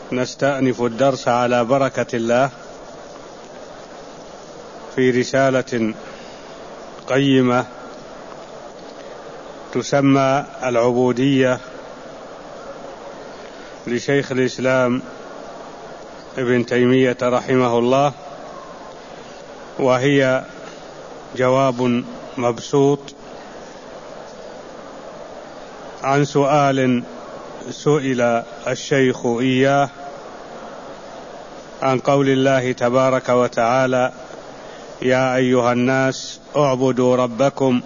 نستأنف الدرس على بركة الله في رسالة قيمة تسمى العبودية لشيخ الإسلام ابن تيمية رحمه الله، وهي جواب مبسوط عن سؤال سئل الشيخ إياه عن قول الله تبارك وتعالى: يا أيها الناس اعبدوا ربكم.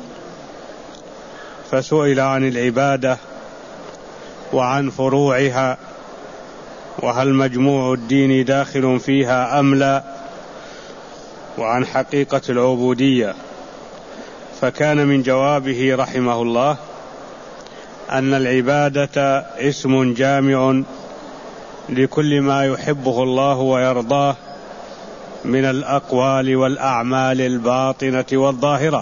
فسئل عن العبادة وعن فروعها، وهل مجموع الدين داخل فيها أم لا، وعن حقيقة العبودية. فكان من جوابه رحمه الله أن العبادة اسم جامع لكل ما يحبه الله ويرضاه من الأقوال والأعمال الباطنة والظاهرة،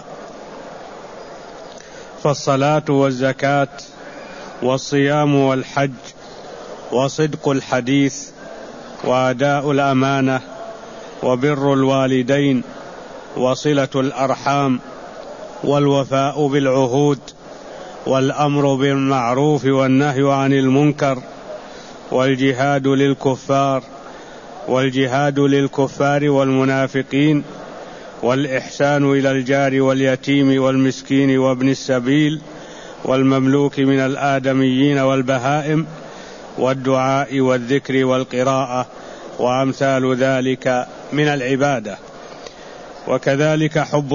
فالصلاة والزكاة والصيام والحج وصدق الحديث وأداء الأمانة وبر الوالدين وصلة الأرحام والوفاء بالعهود والأمر بالمعروف والنهي عن المنكر والجهاد للكفار والمنافقين والإحسان إلى الجار واليتيم والمسكين وابن السبيل والمملوك من الآدميين والبهائم والدعاء والذكر والقراءة وأمثال ذلك من العبادة. وكذلك حب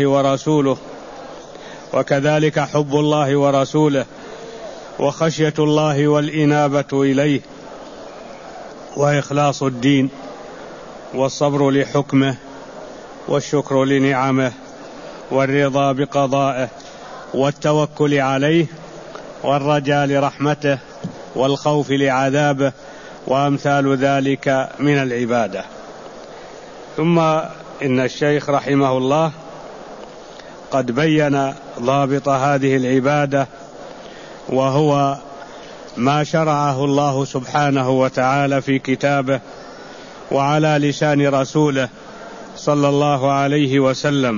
الله ورسوله وخشية الله والإنابة إليه وإخلاص الدين والصبر لحكمه والشكر لنعمه والرضا بقضائه والتوكل عليه والرجاء لرحمته والخوف لعذابه وأمثال ذلك من العبادة. ثم إن الشيخ رحمه الله قد بين ضابط هذه العبادة، وهو ما شرعه الله سبحانه وتعالى في كتابه وعلى لسان رسوله صلى الله عليه وسلم،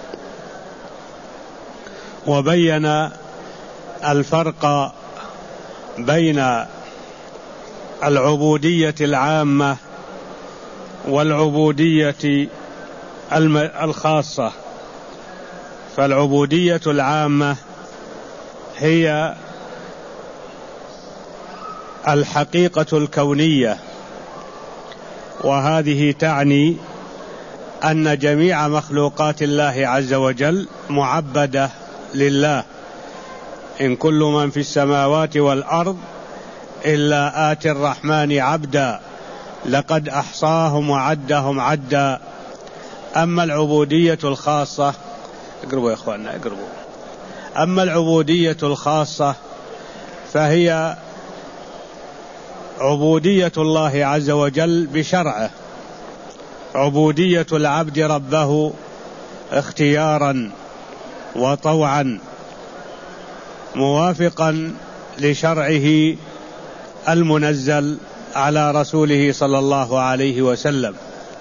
وبين الفرق بين العبودية العامة والعبودية الخاصة. فالعبودية العامة هي الحقيقة الكونية، وهذه تعني أن جميع مخلوقات الله عز وجل معبدة لله، إن كل من في السماوات والأرض إلا آتي الرحمن عبدا لقد أحصاهم وعدهم عدا. أما العبودية الخاصة، اقربوا يا إخواننا اقربوا. أما العبودية الخاصة فهي عبودية الله عز وجل بشرعه، عبودية العبد ربه اختيارا وطوعا موافقا لشرعه المنزل على رسوله صلى الله عليه وسلم.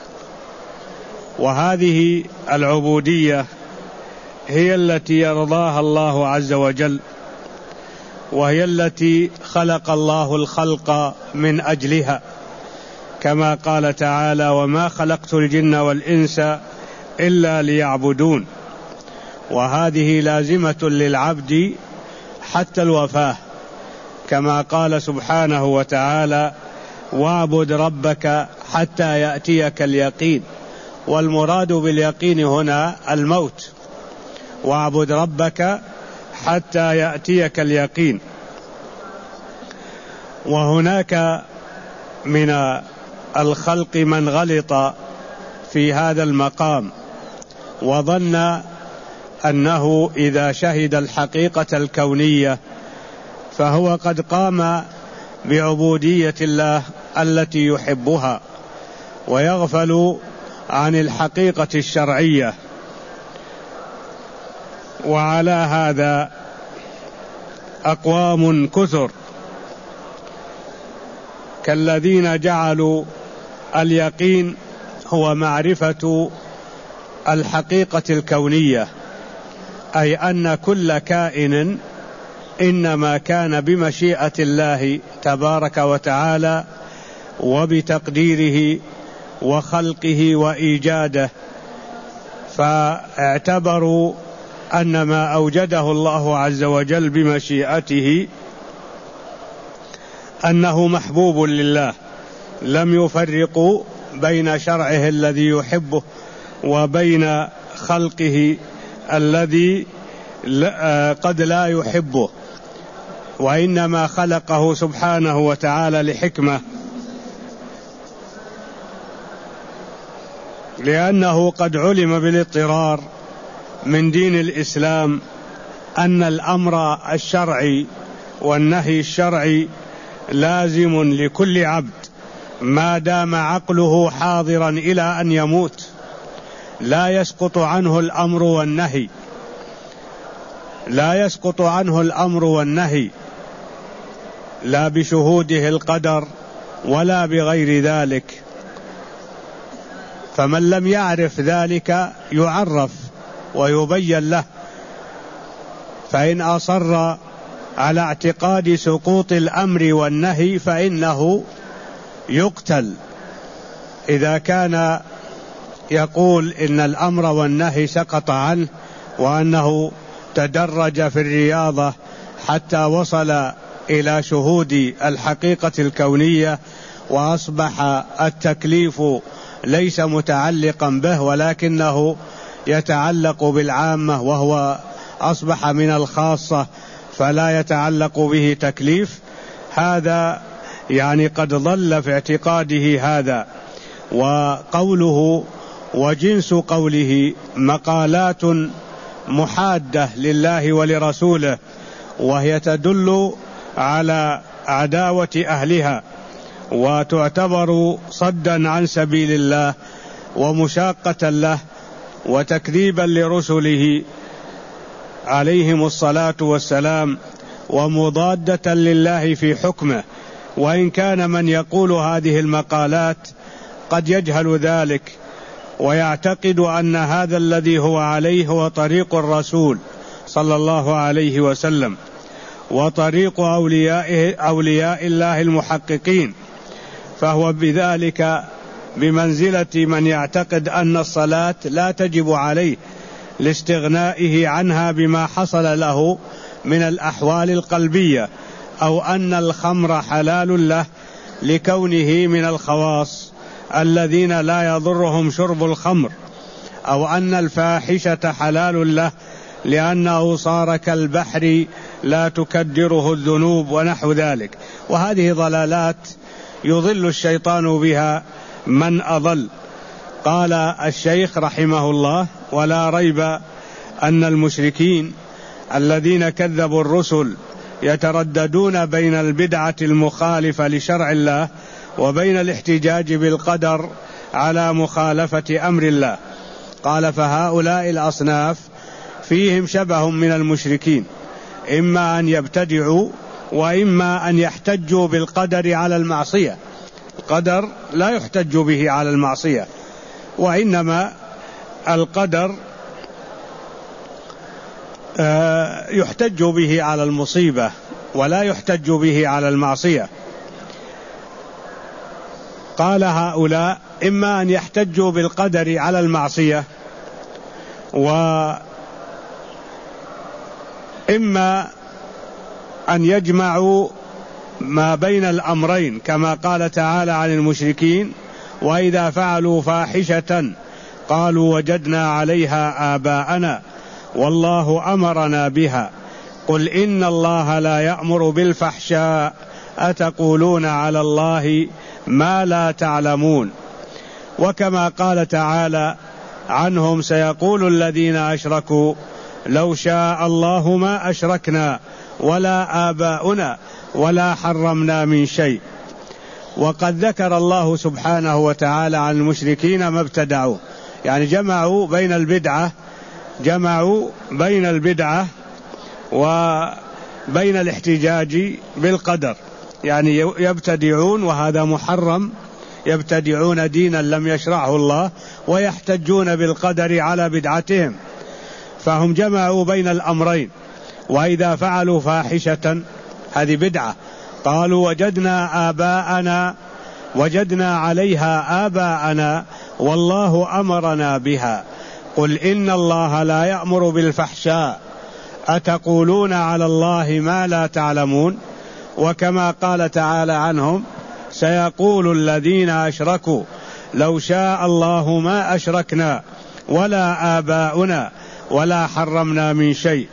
وهذه العبودية هي التي يرضاها الله عز وجل، وهي التي خلق الله الخلق من أجلها، كما قال تعالى: وما خلقت الجن والإنس إلا ليعبدون. وهذه لازمة للعبد حتى الوفاة، كما قال سبحانه وتعالى: واعبد ربك حتى يأتيك اليقين. والمراد باليقين هنا الموت، واعبد ربك حتى يأتيك اليقين. وهناك من الخلق من غلط في هذا المقام وظن أنه إذا شهد الحقيقة الكونية فهو قد قام بعبودية الله التي يحبها، ويغفل عن الحقيقة الشرعية. وعلى هذا أقوام كثر كالذين جعلوا اليقين هو معرفة الحقيقة الكونية، أي أن كل كائن إنما كان بمشيئة الله تبارك وتعالى وبتقديره وخلقه وإيجاده، فاعتبروا أن ما أوجده الله عز وجل بمشيئته أنه محبوب لله، لم يفرقوا بين شرعه الذي يحبه وبين خلقه الذي قد لا يحبه، وإنما خلقه سبحانه وتعالى لحكمة، لأنه قد علم بالاضطرار من دين الإسلام أن الأمر الشرعي والنهي الشرعي لازم لكل عبد ما دام عقله حاضرا إلى أن يموت، لا يسقط عنه الأمر والنهي، لا يسقط عنه الأمر والنهي، لا بشهوده القدر ولا بغير ذلك. فمن لم يعرف ذلك يعرف ويبين له، فإن أصر على اعتقاد سقوط الأمر والنهي فإنه يقتل. إذا كان يقول إن الأمر والنهي سقط عنه وأنه تدرج في الرياضة حتى وصل إلى شهود الحقيقة الكونية، وأصبح التكليف ليس متعلقا به ولكنه يتعلق بالعامة، وهو أصبح من الخاصة فلا يتعلق به تكليف، هذا يعني قد ضل في اعتقاده هذا. وقوله وجنس قوله مقالات محادة لله ولرسوله، وهي تدل على عداوة أهلها وتعتبر صدا عن سبيل الله ومشاقة له وتكذيبا لرسله عليهم الصلاة والسلام ومضادة لله في حكمه. وإن كان من يقول هذه المقالات قد يجهل ذلك ويعتقد أن هذا الذي هو عليه هو طريق الرسول صلى الله عليه وسلم وطريق أولياء الله المحققين، فهو بذلك بمنزلة من يعتقد أن الصلاة لا تجب عليه لاستغنائه عنها بما حصل له من الأحوال القلبية، أو أن الخمر حلال له لكونه من الخواص الذين لا يضرهم شرب الخمر، أو أن الفاحشة حلال له لأنه صار كالبحر لا تكدره الذنوب ونحو ذلك. وهذه ضلالات يضل الشيطان بها من أضل. قال الشيخ رحمه الله: ولا ريب أن المشركين الذين كذبوا الرسل يترددون بين البدعة المخالفة لشرع الله وبين الاحتجاج بالقدر على مخالفة أمر الله. قال: فهؤلاء الأصناف فيهم شبه من المشركين، إما أن يبتدعوا وإما أن يحتجوا بالقدر على المعصية. القدر لا يحتج به على المعصية، وإنما القدر يحتج به على المصيبة ولا يحتج به على المعصية. قال: هؤلاء إما أن يحتجوا بالقدر على المعصية، وإما أن يجمعوا ما بين الأمرين، كما قال تعالى عن المشركين: وإذا فعلوا فاحشة قالوا وجدنا عليها آباءنا والله أمرنا بها قل إن الله لا يأمر بالفحشاء أتقولون على الله ما لا تعلمون. وكما قال تعالى عنهم: سيقول الذين أشركوا لو شاء الله ما أشركنا ولا آباؤنا ولا حرمنا من شيء. وقد ذكر الله سبحانه وتعالى عن المشركين ما ابتدعوا، يعني جمعوا بين البدعة وبين الاحتجاج بالقدر. يعني يبتدعون وهذا محرم، يبتدعون دينا لم يشرعه الله ويحتجون بالقدر على بدعتهم، فهم جمعوا بين الأمرين. وإذا فعلوا فاحشة هذه بدعة، قالوا وجدنا عليها آباءنا والله أمرنا بها، قل إن الله لا يأمر بالفحشاء أتقولون على الله ما لا تعلمون. وكما قال تعالى عنهم سيقول الذين أشركوا لو شاء الله ما أشركنا ولا آباؤنا ولا حرمنا من شيء.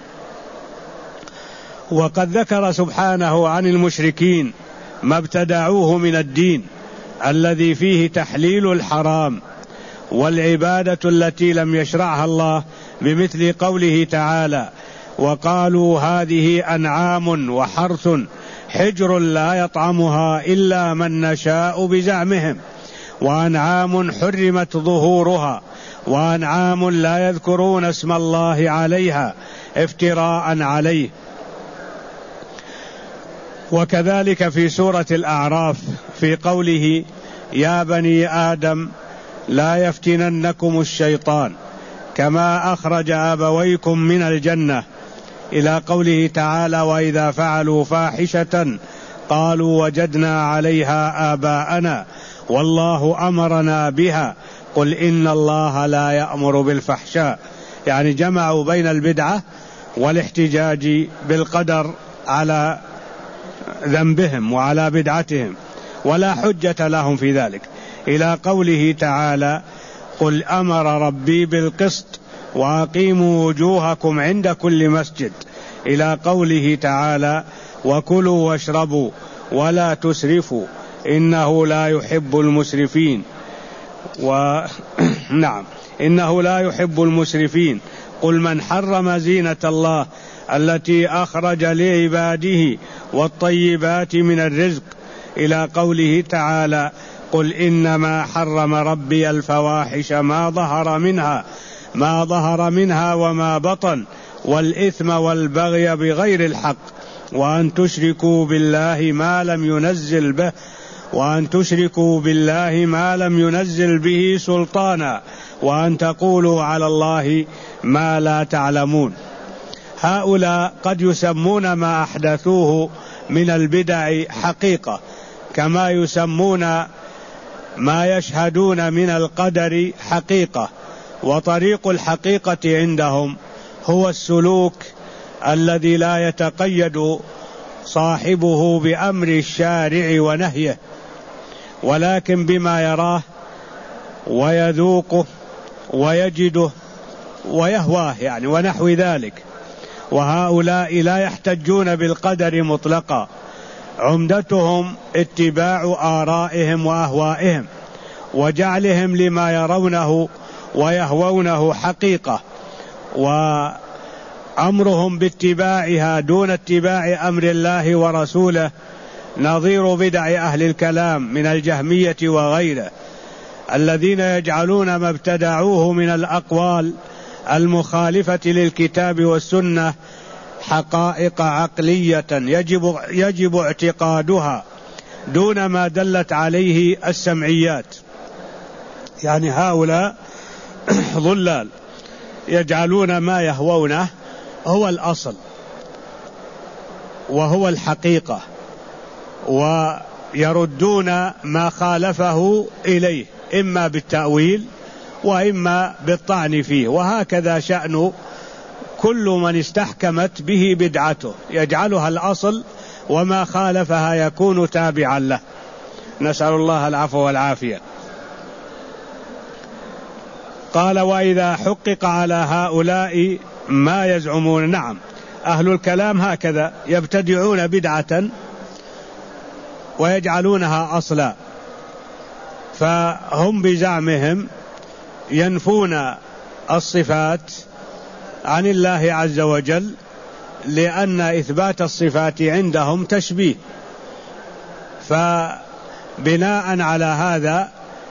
وقد ذكر سبحانه عن المشركين ما ابتدعوه من الدين الذي فيه تحليل الحرام والعبادة التي لم يشرعها الله، بمثل قوله تعالى وقالوا هذه أنعام وحرث حجر لا يطعمها إلا من نشاء بزعمهم، وأنعام حرمت ظهورها وأنعام لا يذكرون اسم الله عليها افتراء عليه. وكذلك في سورة الأعراف في قوله يا بني آدم لا يفتننكم الشيطان كما أخرج أبويكم من الجنة، إلى قوله تعالى وإذا فعلوا فاحشة قالوا وجدنا عليها آباءنا والله أمرنا بها قل إن الله لا يأمر بالفحشاء. يعني جمعوا بين البدعة والاحتجاج بالقدر على ذنبهم وعلى بدعتهم، ولا حجة لهم في ذلك، إلى قوله تعالى قل أمر ربي بالقسط وأقيموا وجوهكم عند كل مسجد، إلى قوله تعالى وكلوا واشربوا ولا تسرفوا إنه لا يحب المسرفين. نعم إنه لا يحب المسرفين. قل من حرم زينة الله التي أخرج لعباده والطيبات من الرزق، إلى قوله تعالى قل إنما حرم ربي الفواحش ما ظهر منها وما بطن والإثم والبغي بغير الحق وأن تشركوا بالله ما لم ينزل به سلطانا وأن تقولوا على الله ما لا تعلمون. هؤلاء قد يسمون ما أحدثوه من البدع حقيقة، كما يسمون ما يشهدون من القدر حقيقة. وطريق الحقيقة عندهم هو السلوك الذي لا يتقيد صاحبه بأمر الشارع ونهيه، ولكن بما يراه ويذوقه ويجده ويهواه يعني ونحو ذلك. وهؤلاء لا يحتجون بالقدر مطلقا، عمدتهم اتباع آرائهم وأهوائهم وجعلهم لما يرونه ويهوونه حقيقة، وأمرهم باتباعها دون اتباع أمر الله ورسوله، نظير بدع أهل الكلام من الجهمية وغيره، الذين يجعلون ما ابتدعوه من الأقوال المخالفة للكتاب والسنة حقائق عقلية يجب اعتقادها دون ما دلت عليه السمعيات. يعني هؤلاء ضلال يجعلون ما يهوونه هو الأصل وهو الحقيقة، ويردون ما خالفه إليه إما بالتأويل وإما بالطعن فيه. وهكذا شأن كل من استحكمت به بدعته، يجعلها الأصل وما خالفها يكون تابعا له، نسأل الله العفو والعافية. قال وإذا حقق على هؤلاء ما يزعمون. نعم أهل الكلام هكذا يبتدعون بدعة ويجعلونها أصلا، فهم بزعمهم ينفون الصفات عن الله عز وجل، لأن إثبات الصفات عندهم تشبيه، فبناء على هذا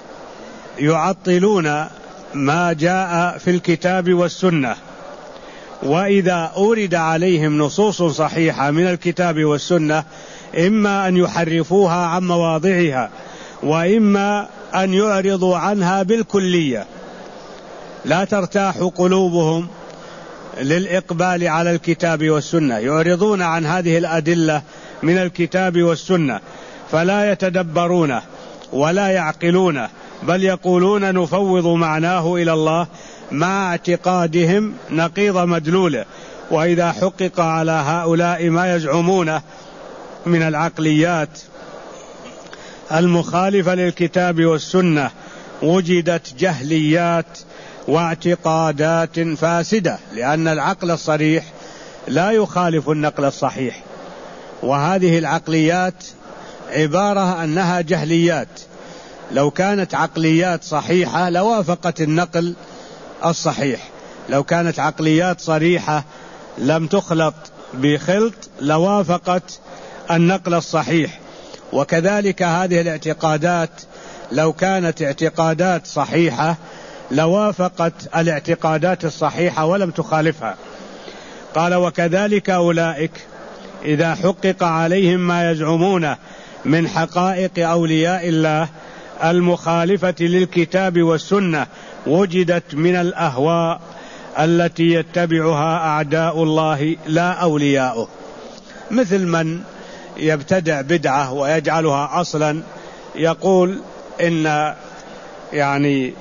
يعطلون ما جاء في الكتاب والسنة وإذا أورد عليهم نصوص صحيحة من الكتاب والسنة إما أن يحرفوها عن مواضعها وإما أن يعرضوا عنها بالكلية، لا ترتاح قلوبهم للإقبال على الكتاب والسنة، يعرضون عن هذه الأدلة من الكتاب والسنة فلا يتدبرونه ولا يعقلونه، بل يقولون نفوض معناه إلى الله مع اعتقادهم نقيض مدلوله. وإذا حقق على هؤلاء ما يزعمونه من العقليات المخالفة للكتاب والسنة وجدت جهليات واعتقادات فاسدة، لأن العقل الصريح لا يخالف النقل الصحيح، وهذه العقليات عبارة أنها جهليات. لو كانت عقليات صحيحة لوافقت النقل الصحيح، لو كانت عقليات صريحة لم تخلط بخلط لوافقت النقل الصحيح. وكذلك هذه الاعتقادات لو كانت اعتقادات صحيحة لوافقت الاعتقادات الصحيحة ولم تخالفها. قال وكذلك أولئك إذا حقق عليهم ما يزعمونه من حقائق أولياء الله المخالفة للكتاب والسنة وجدت من الأهواء التي يتبعها أعداء الله لا أولياؤه، مثل من يبتدع بدعة ويجعلها أصلا، يقول إن يعني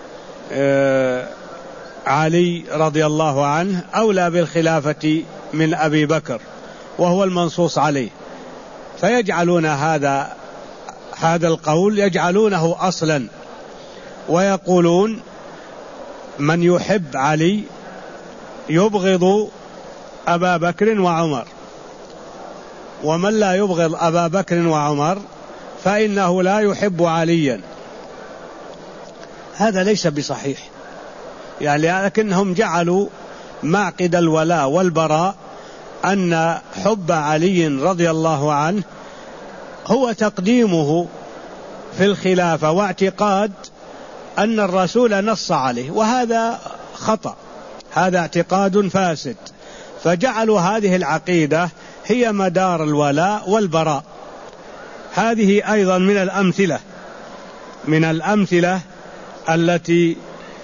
علي رضي الله عنه أولى بالخلافة من أبي بكر وهو المنصوص عليه، فيجعلون هذا القول يجعلونه أصلا، ويقولون من يحب علي يبغض أبا بكر وعمر، ومن لا يبغض أبا بكر وعمر فإنه لا يحب عليا. هذا ليس بصحيح، يعني لكنهم جعلوا معقد الولاء والبراء أن حب علي رضي الله عنه هو تقديمه في الخلافة واعتقاد أن الرسول نص عليه، وهذا خطأ، هذا اعتقاد فاسد. فجعلوا هذه العقيدة هي مدار الولاء والبراء. هذه أيضا من الأمثلة التي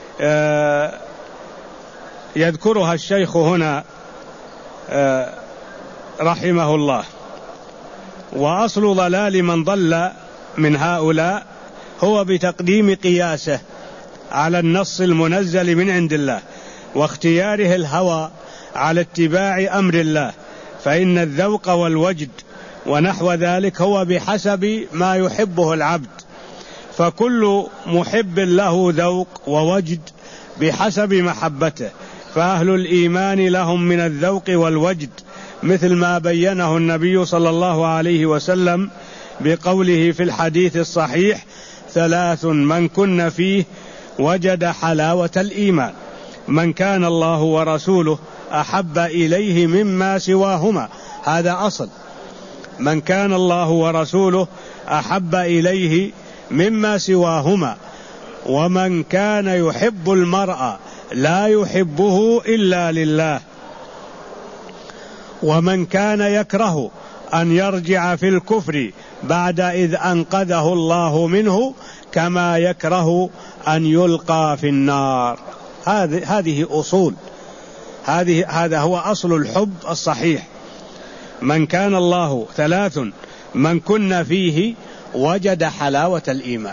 يذكرها الشيخ هنا رحمه الله. وأصل ضلال من ضل من هؤلاء هو بتقديم قياسه على النص المنزل من عند الله واختياره الهوى على اتباع أمر الله، فإن الذوق والوجد ونحو ذلك هو بحسب ما يحبه العبد، فكل محب له ذوق ووجد بحسب محبته، فأهل الإيمان لهم من الذوق والوجد مثل ما بينه النبي صلى الله عليه وسلم بقوله في الحديث الصحيح: 3 من كن فيه وجد حلاوة الإيمان: من كان الله ورسوله أحب إليه مما سواهما. هذا أصل، من كان الله ورسوله أحب إليه مما سواهما. ومن كان يحب المرء لا يحبه إلا لله. ومن كان يكره أن يرجع في الكفر بعد إذ أنقذه الله منه كما يكره أن يلقى في النار. هذه أصول، هذا هو أصل الحب الصحيح. من كان الله 3 من كن فيه وجد حلاوة الإيمان،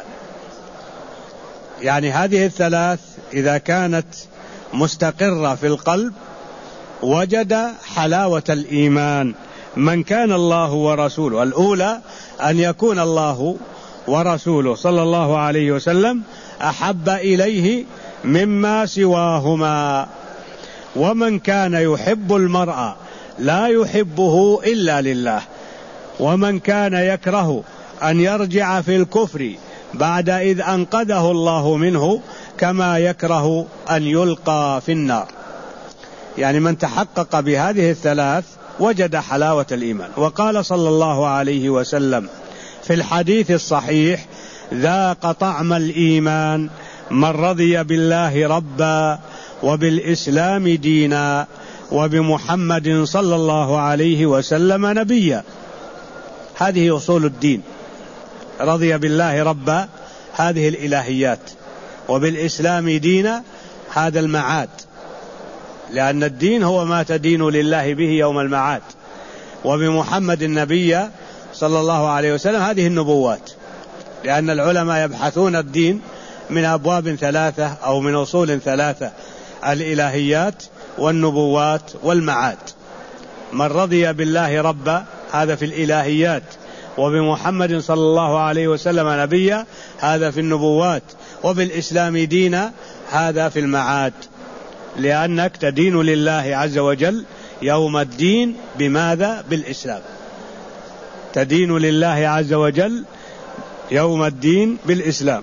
يعني هذه 3 إذا كانت مستقرة في القلب وجد حلاوة الإيمان. من كان الله ورسوله، الأولى أن يكون الله ورسوله صلى الله عليه وسلم أحب إليه مما سواهما. ومن كان يحب المرء لا يحبه إلا لله. ومن كان يكره أن يرجع في الكفر بعد إذ أنقذه الله منه كما يكره أن يلقى في النار. يعني من تحقق بهذه 3 وجد حلاوة الإيمان. وقال صلى الله عليه وسلم في الحديث الصحيح: ذاق طعم الإيمان من رضي بالله ربا وبالإسلام دينا وبمحمد صلى الله عليه وسلم نبيا. هذه أصول الدين. رضي بالله ربا، هذه الإلهيات، وبالإسلام دينا، هذا المعاد، لأن الدين هو ما تدين لله به يوم المعاد. وبمحمد النبي صلى الله عليه وسلم، هذه النبوات، لأن العلماء يبحثون الدين من أبواب ثلاثة أو من أصول ثلاثة: الإلهيات والنبوات والمعاد. من رضي بالله ربا، هذا في الإلهيات، وبمحمد صلى الله عليه وسلم نبيا، هذا في النبوات، وبالإسلام دينا، هذا في المعاد، لأنك تدين لله عز وجل يوم الدين. بماذا؟ بالإسلام. تدين لله عز وجل يوم الدين بالإسلام.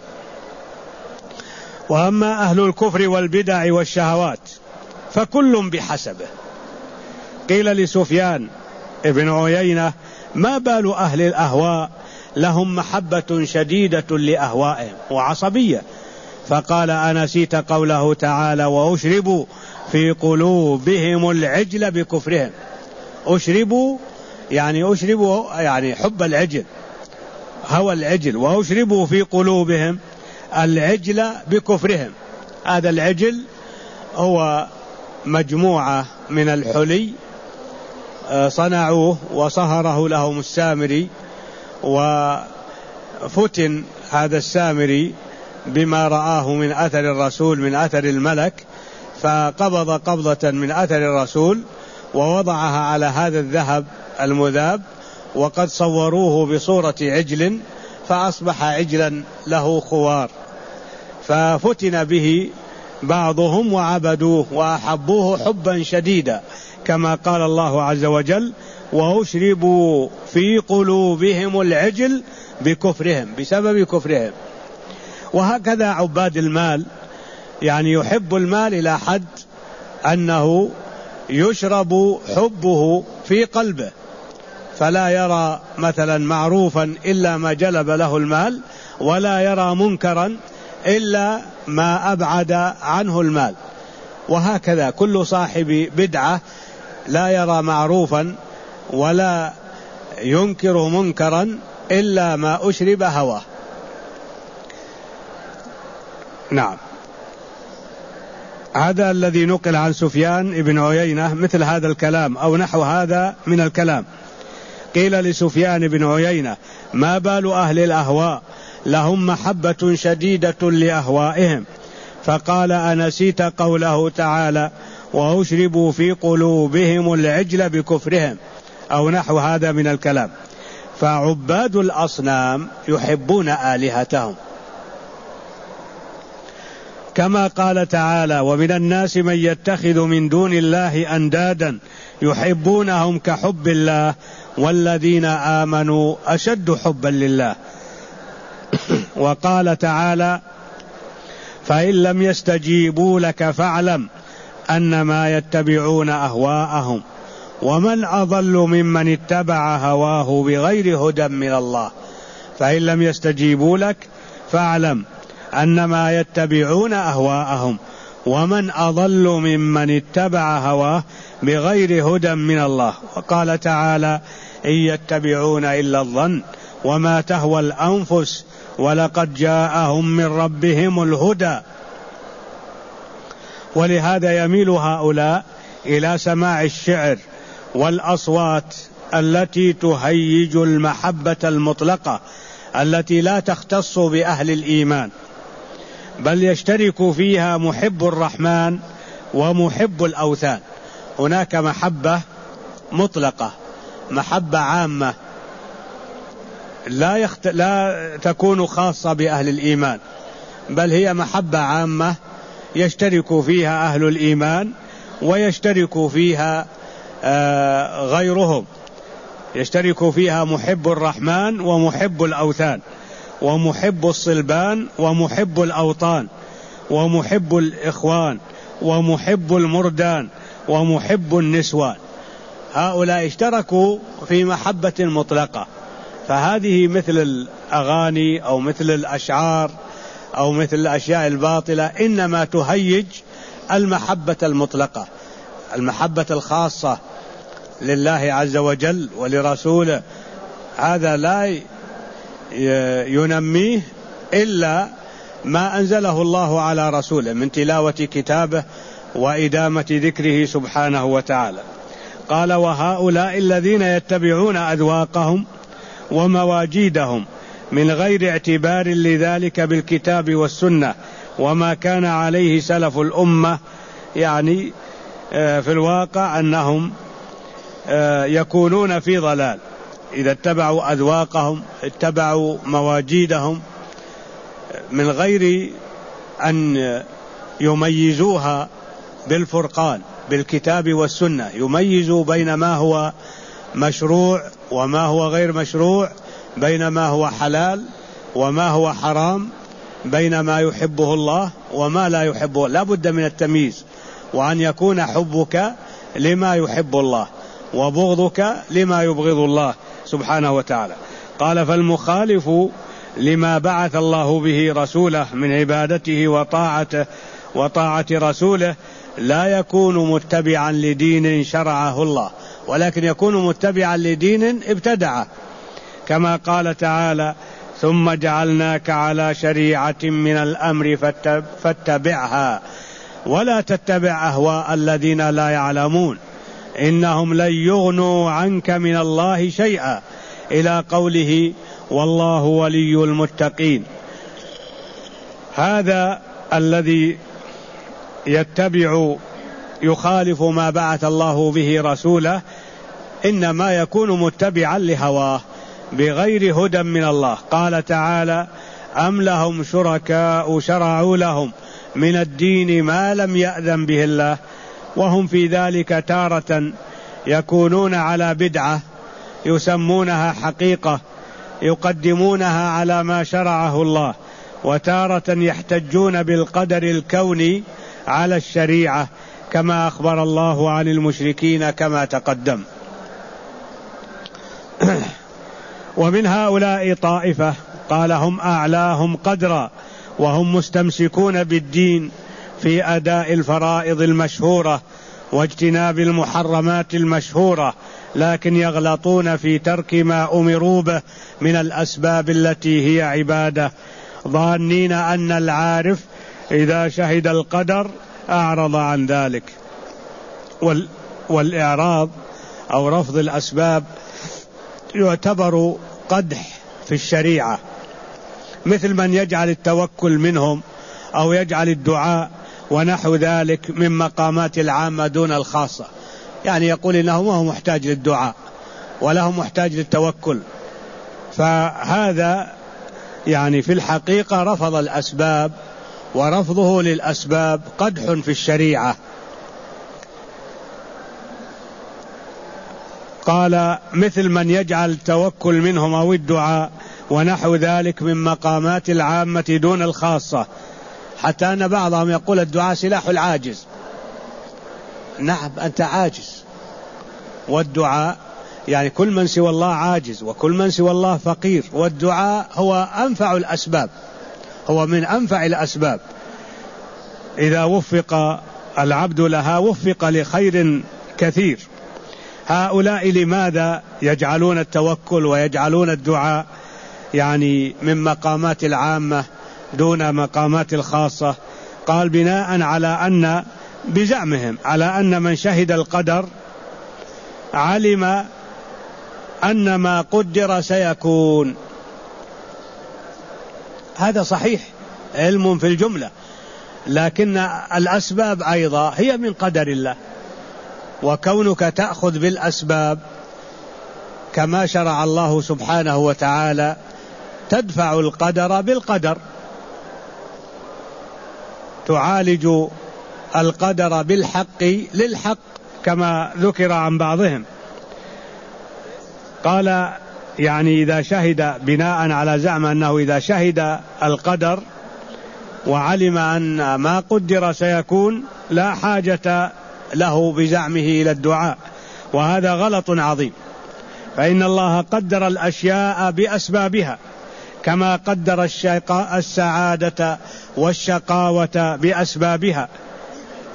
وأما أهل الكفر والبدع والشهوات فكل بحسبه. قيل لسفيان ابن عيينة: ما بال أهل الأهواء لهم محبة شديدة لأهوائهم وعصبية؟ فقال: أنسيت قوله تعالى: وأشربوا في قلوبهم العجل بكفرهم. أشربوا يعني حب العجل، هوى العجل. وأشربوا في قلوبهم العجل بكفرهم. هذا العجل هو مجموعة من الحلي صنعوه وصهره لهم السامري، وفتن هذا السامري بما رآه من أثر الرسول، من أثر الملك، فقبض قبضة من أثر الرسول ووضعها على هذا الذهب المذاب، وقد صوروه بصورة عجل، فأصبح عجلا له خوار. ففتن به بعضهم وعبدوه وأحبوه حبا شديدا، كما قال الله عز وجل: وأشربوا في قلوبهم العجل بكفرهم، بسبب كفرهم. وهكذا عباد المال، يعني يحب المال إلى حد أنه يشرب حبه في قلبه، فلا يرى مثلا معروفا إلا ما جلب له المال، ولا يرى منكرا إلا ما أبعد عنه المال. وهكذا كل صاحب بدعة لا يرى معروفا ولا ينكر منكرا إلا ما أشرب هواه. نعم، هذا الذي نقل عن سفيان بن عيينة مثل هذا الكلام أو نحو هذا من الكلام. قيل لسفيان بن عيينة: ما بال أهل الأهواء لهم محبة شديدة لأهوائهم؟ فقال: أنسيت قوله تعالى: وأشربوا في قلوبهم العجل بكفرهم، أو نحو هذا من الكلام. فعباد الأصنام يحبون آلهتهم، كما قال تعالى: ومن الناس من يتخذ من دون الله أندادا يحبونهم كحب الله والذين آمنوا أشد حبا لله. وقال تعالى: فإن لم يستجيبوا لك فاعلم أنما يتبعون أهواءهم ومن أضل ممن اتبع هواه بغير هدى من الله. فإن لم يستجيبوا لك فاعلم أنما يتبعون أهواءهم ومن أضل ممن اتبع هواه بغير هدى من الله. وقال تعالى: إن يتبعون إلا الظن وما تهوى الأنفس ولقد جاءهم من ربهم الهدى. ولهذا يميل هؤلاء إلى سماع الشعر والأصوات التي تهيج المحبة المطلقة التي لا تختص بأهل الإيمان، بل يشترك فيها محب الرحمن ومحب الأوثان. هناك محبة مطلقة، محبة عامة لا تكون خاصة بأهل الإيمان، بل هي محبة عامة يشترك فيها أهل الإيمان ويشترك فيها غيرهم. يشترك فيها محب الرحمن ومحب الأوثان ومحب الصلبان ومحب الأوطان ومحب الإخوان ومحب المردان ومحب النسوان. هؤلاء اشتركوا في محبة مطلقة. فهذه مثل الأغاني أو مثل الأشعار أو مثل الأشياء الباطلة إنما تهيج المحبة المطلقة. المحبة الخاصة لله عز وجل ولرسوله، هذا لا ينميه إلا ما أنزله الله على رسوله من تلاوة كتابه وإدامة ذكره سبحانه وتعالى. قال: وهؤلاء الذين يتبعون أذواقهم ومواجيدهم من غير اعتبار لذلك بالكتاب والسنة وما كان عليه سلف الأمة، يعني في الواقع أنهم يكونون في ضلال إذا اتبعوا أذواقهم، اتبعوا مواجيدهم من غير أن يميزوها بالفرقان بالكتاب والسنة، يميزوا بين ما هو مشروع وما هو غير مشروع، بين ما هو حلال وما هو حرام، بين ما يحبه الله وما لا يحبه. لا بد من التمييز، وأن يكون حبك لما يحب الله وبغضك لما يبغض الله سبحانه وتعالى. قال: فالمخالف لما بعث الله به رسوله من عبادته وطاعة رسوله لا يكون متبعا لدين شرعه الله، ولكن يكون متبعا لدين ابتدعه، كما قال تعالى: ثم جعلناك على شريعة من الأمر فاتبعها ولا تتبع أهواء الذين لا يعلمون إنهم لن يغنوا عنك من الله شيئا، إلى قوله: والله ولي المتقين. هذا الذي يخالف ما بعث الله به رسوله إنما يكون متبعا لهواه بغير هدى من الله. قال تعالى: أم لهم شركاء شرعوا لهم من الدين ما لم يأذن به الله، وهم في ذلك تارة يكونون على بدعة يسمونها حقيقة يقدمونها على ما شرعه الله، وتارة يحتجون بالقدر الكوني على الشريعة، كما أخبر الله عن المشركين كما تقدم. ومن هؤلاء طائفة قال: هم أعلاهم قدرا وهم مستمسكون بالدين في أداء الفرائض المشهورة واجتناب المحرمات المشهورة، لكن يغلطون في ترك ما أمروا به من الأسباب التي هي عبادة، ظانين أن العارف إذا شهد القدر أعرض عن ذلك. والإعراض أو رفض الأسباب يعتبر قدح في الشريعة، مثل من يجعل التوكل منهم أو يجعل الدعاء ونحو ذلك من مقامات العامة دون الخاصة، يعني يقول إنه ما هو محتاج للدعاء ولا هو محتاج للتوكل، فهذا يعني في الحقيقة رفض الأسباب، ورفضه للأسباب قدح في الشريعة. قال: مثل من يجعل التوكل منهم أو الدعاء ونحو ذلك من مقامات العامة دون الخاصة، حتى أن بعضهم يقول الدعاء سلاح العاجز. نعم، أنت عاجز، والدعاء يعني كل من سوى الله عاجز وكل من سوى الله فقير، والدعاء هو أنفع الأسباب، هو من أنفع الأسباب، إذا وفق العبد لها وفق لخير كثير. هؤلاء لماذا يجعلون التوكل ويجعلون الدعاء يعني من مقامات العامة دون مقامات الخاصة؟ قال: بناء على أن بزعمهم على أن من شهد القدر علم أن ما قدر سيكون. هذا صحيح، علم في الجملة، لكن الأسباب أيضا هي من قدر الله، وكونك تأخذ بالأسباب كما شرع الله سبحانه وتعالى تدفع القدر بالقدر، تعالج القدر بالحق للحق كما ذكر عن بعضهم. قال: يعني إذا شهد، بناء على زعم أنه إذا شهد القدر وعلم أن ما قدر سيكون لا حاجة له بزعمه إلى الدعاء، وهذا غلط عظيم، فإن الله قدر الأشياء بأسبابها، كما قدر السعادة والشقاوة بأسبابها،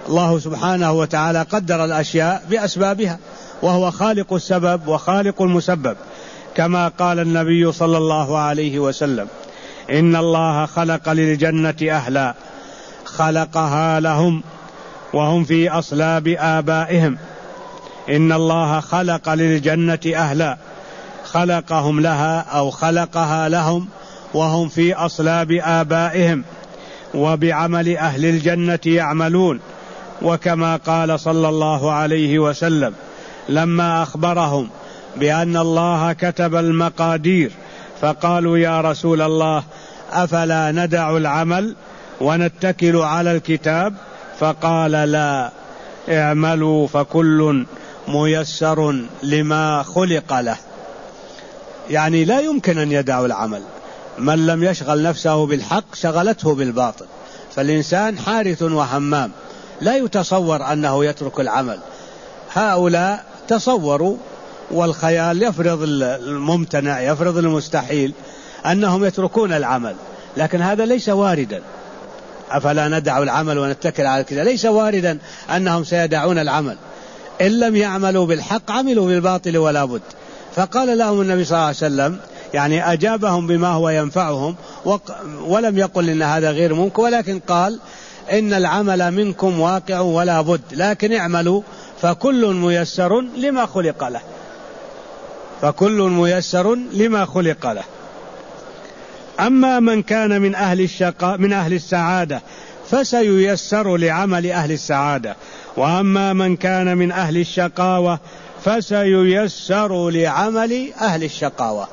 الله سبحانه وتعالى قدر الأشياء بأسبابها، وهو خالق السبب وخالق المسبب، كما قال النبي صلى الله عليه وسلم: إن الله خلق للجنة أهلا خلقها لهم وهم في أصلاب آبائهم. إن الله خلق للجنة أهلا خلقهم لها أو خلقها لهم وهم في أصلاب آبائهم، وبعمل أهل الجنة يعملون. وكما قال صلى الله عليه وسلم لما أخبرهم بأن الله كتب المقادير فقالوا: يا رسول الله أفلا ندع العمل ونتكل على الكتاب؟ فقال: لا، اعملوا فكل ميسر لما خلق له. يعني لا يمكن أن يدعوا العمل، من لم يشغل نفسه بالحق شغلته بالباطل، فالإنسان حارث وهمام، لا يتصور أنه يترك العمل. هؤلاء تصوروا، والخيال يفرض الممتنع يفرض المستحيل، أنهم يتركون العمل، لكن هذا ليس واردا. أفلا ندع العمل ونتكل على الكتاب؟ ليس واردا أنهم سيدعون العمل، إن لم يعملوا بالحق عملوا بالباطل ولا بد. فقال لهم النبي صلى الله عليه وسلم، يعني أجابهم بما هو ينفعهم، ولم يقل إن هذا غير ممكن، ولكن قال: إن العمل منكم واقع ولا بد، لكن اعملوا فكل ميسر لما خلق له، فكل ميسر لما خلق له. أما من كان من أهل الشقاء من أهل السعادة فسييسر لعمل أهل السعادة، وأما من كان من أهل الشقاوة فسييسر لعمل أهل الشقاوة.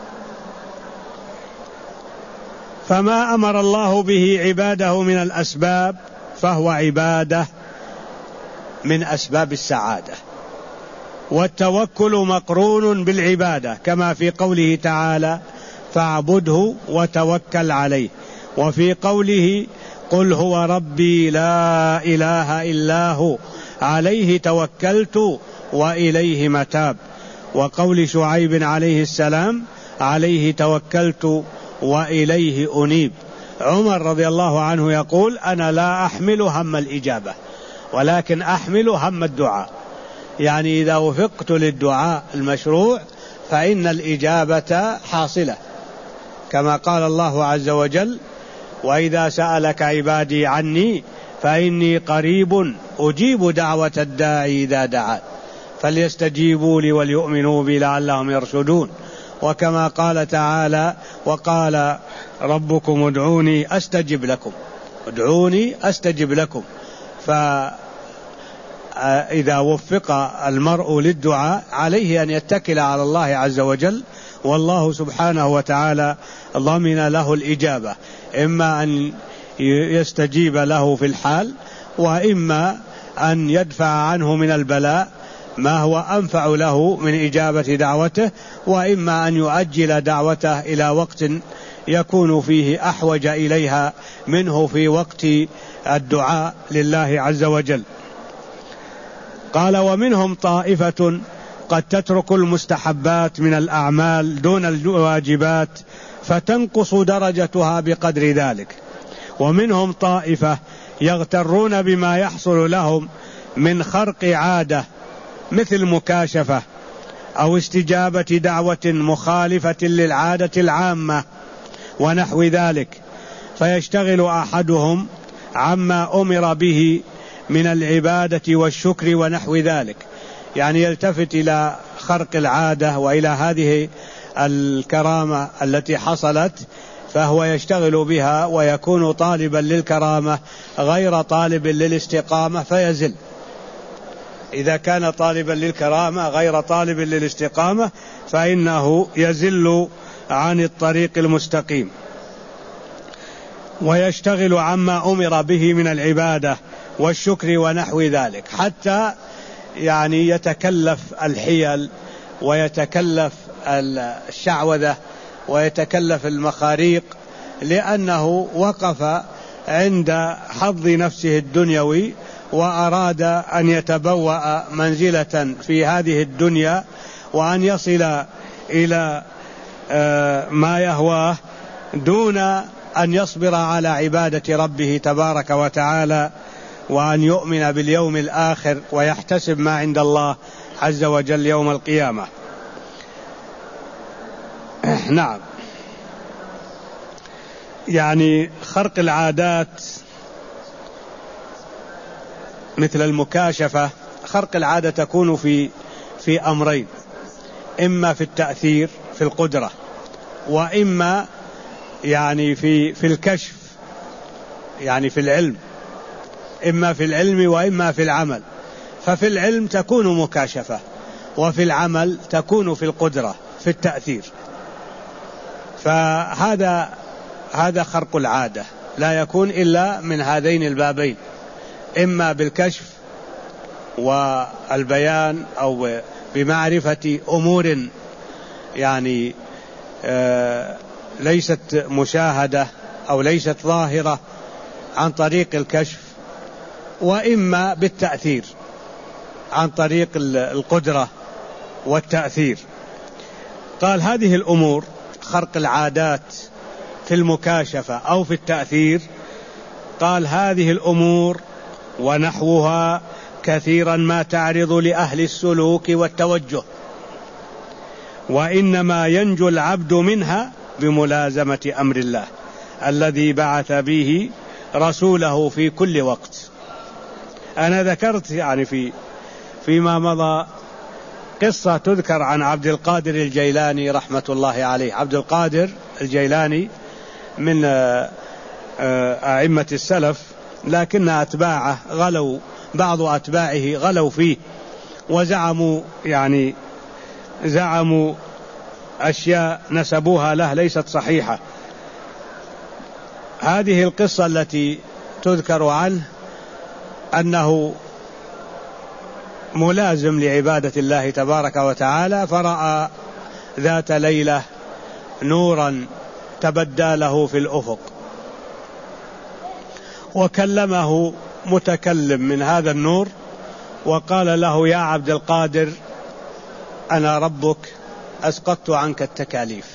فما أمر الله به عباده من الأسباب فهو عبادة من أسباب السعادة، والتوكل مقرون بالعبادة، كما في قوله تعالى: فاعبده وتوكل عليه، وفي قوله: قل هو ربي لا إله إلا هو عليه توكلت وإليه متاب، وقول شعيب عليه السلام: عليه توكلت وإليه أنيب. عمر رضي الله عنه يقول: أنا لا أحمل هم الإجابة ولكن أحمل هم الدعاء، يعني إذا وفقت للدعاء المشروع فإن الإجابة حاصلة، كما قال الله عز وجل: وإذا سألك عبادي عني فإني قريب أجيب دعوة الداعي إذا دعان فليستجيبوا لي وليؤمنوا بي لعلهم يرشدون. وكما قال تعالى: وقال ربكم ادعوني أستجب لكم، ادعوني أستجب لكم. فإذا وفق المرء للدعاء عليه أن يتكل على الله عز وجل، والله سبحانه وتعالى ضمن له الإجابة، إما أن يستجيب له في الحال، وإما أن يدفع عنه من البلاء ما هو أنفع له من إجابة دعوته، وإما أن يؤجل دعوته إلى وقت يكون فيه أحوج إليها منه في وقت الدعاء لله عز وجل. قال: ومنهم طائفة قد تترك المستحبات من الأعمال دون الواجبات فتنقص درجتها بقدر ذلك، ومنهم طائفة يغترون بما يحصل لهم من خرق عادة مثل مكاشفة أو استجابة دعوة مخالفة للعادة العامة ونحو ذلك، فيشتغل أحدهم عما أمر به من العبادة والشكر ونحو ذلك، يعني يلتفت إلى خرق العادة وإلى هذه الكرامة التي حصلت، فهو يشتغل بها ويكون طالبا للكرامة غير طالب للاستقامة فيزل. إذا كان طالبا للكرامة غير طالب للاستقامة فإنه يزل عن الطريق المستقيم، ويشتغل عما أمر به من العبادة والشكر ونحو ذلك، حتى يعني يتكلف الحيل ويتكلف الشعوذة ويتكلف المخاريق، لأنه وقف عند حظ نفسه الدنيوي وأراد أن يتبوأ منزلة في هذه الدنيا وأن يصل إلى ما يهواه دون أن يصبر على عبادة ربه تبارك وتعالى وأن يؤمن باليوم الآخر ويحتسب ما عند الله عز وجل يوم القيامة. نعم، يعني خرق العادات مثل المكاشفة، خرق العادة تكون في أمرين: إما في التأثير في القدرة، وإما يعني في الكشف، يعني في العلم، إما في العلم وإما في العمل. ففي العلم تكون مكاشفة، وفي العمل تكون في القدرة في التأثير. فهذا خرق العادة لا يكون إلا من هذين البابين: إما بالكشف والبيان أو بمعرفة أمور يعني ليست مشاهدة أو ليست ظاهرة عن طريق الكشف، وإما بالتأثير عن طريق القدرة والتأثير. قال هذه الأمور خرق العادات في المكاشفة أو في التأثير، قال هذه الأمور ونحوها كثيرا ما تعرض لأهل السلوك والتوجه، وإنما ينجو العبد منها بملازمة أمر الله الذي بعث به رسوله في كل وقت. أنا ذكرت يعني فيما مضى قصة تذكر عن عبد القادر الجيلاني رحمة الله عليه. عبد القادر الجيلاني من أئمة السلف، لكن أتباعه غلوا، بعض أتباعه غلوا فيه وزعموا زعموا أشياء نسبوها له ليست صحيحة. هذه القصة التي تذكر عنه أنه ملازم لعبادة الله تبارك وتعالى، فرأى ذات ليلة نورا تبدى له في الأفق، وكلمه متكلم من هذا النور وقال له: يا عبد القادر، أنا ربك أسقطت عنك التكاليف،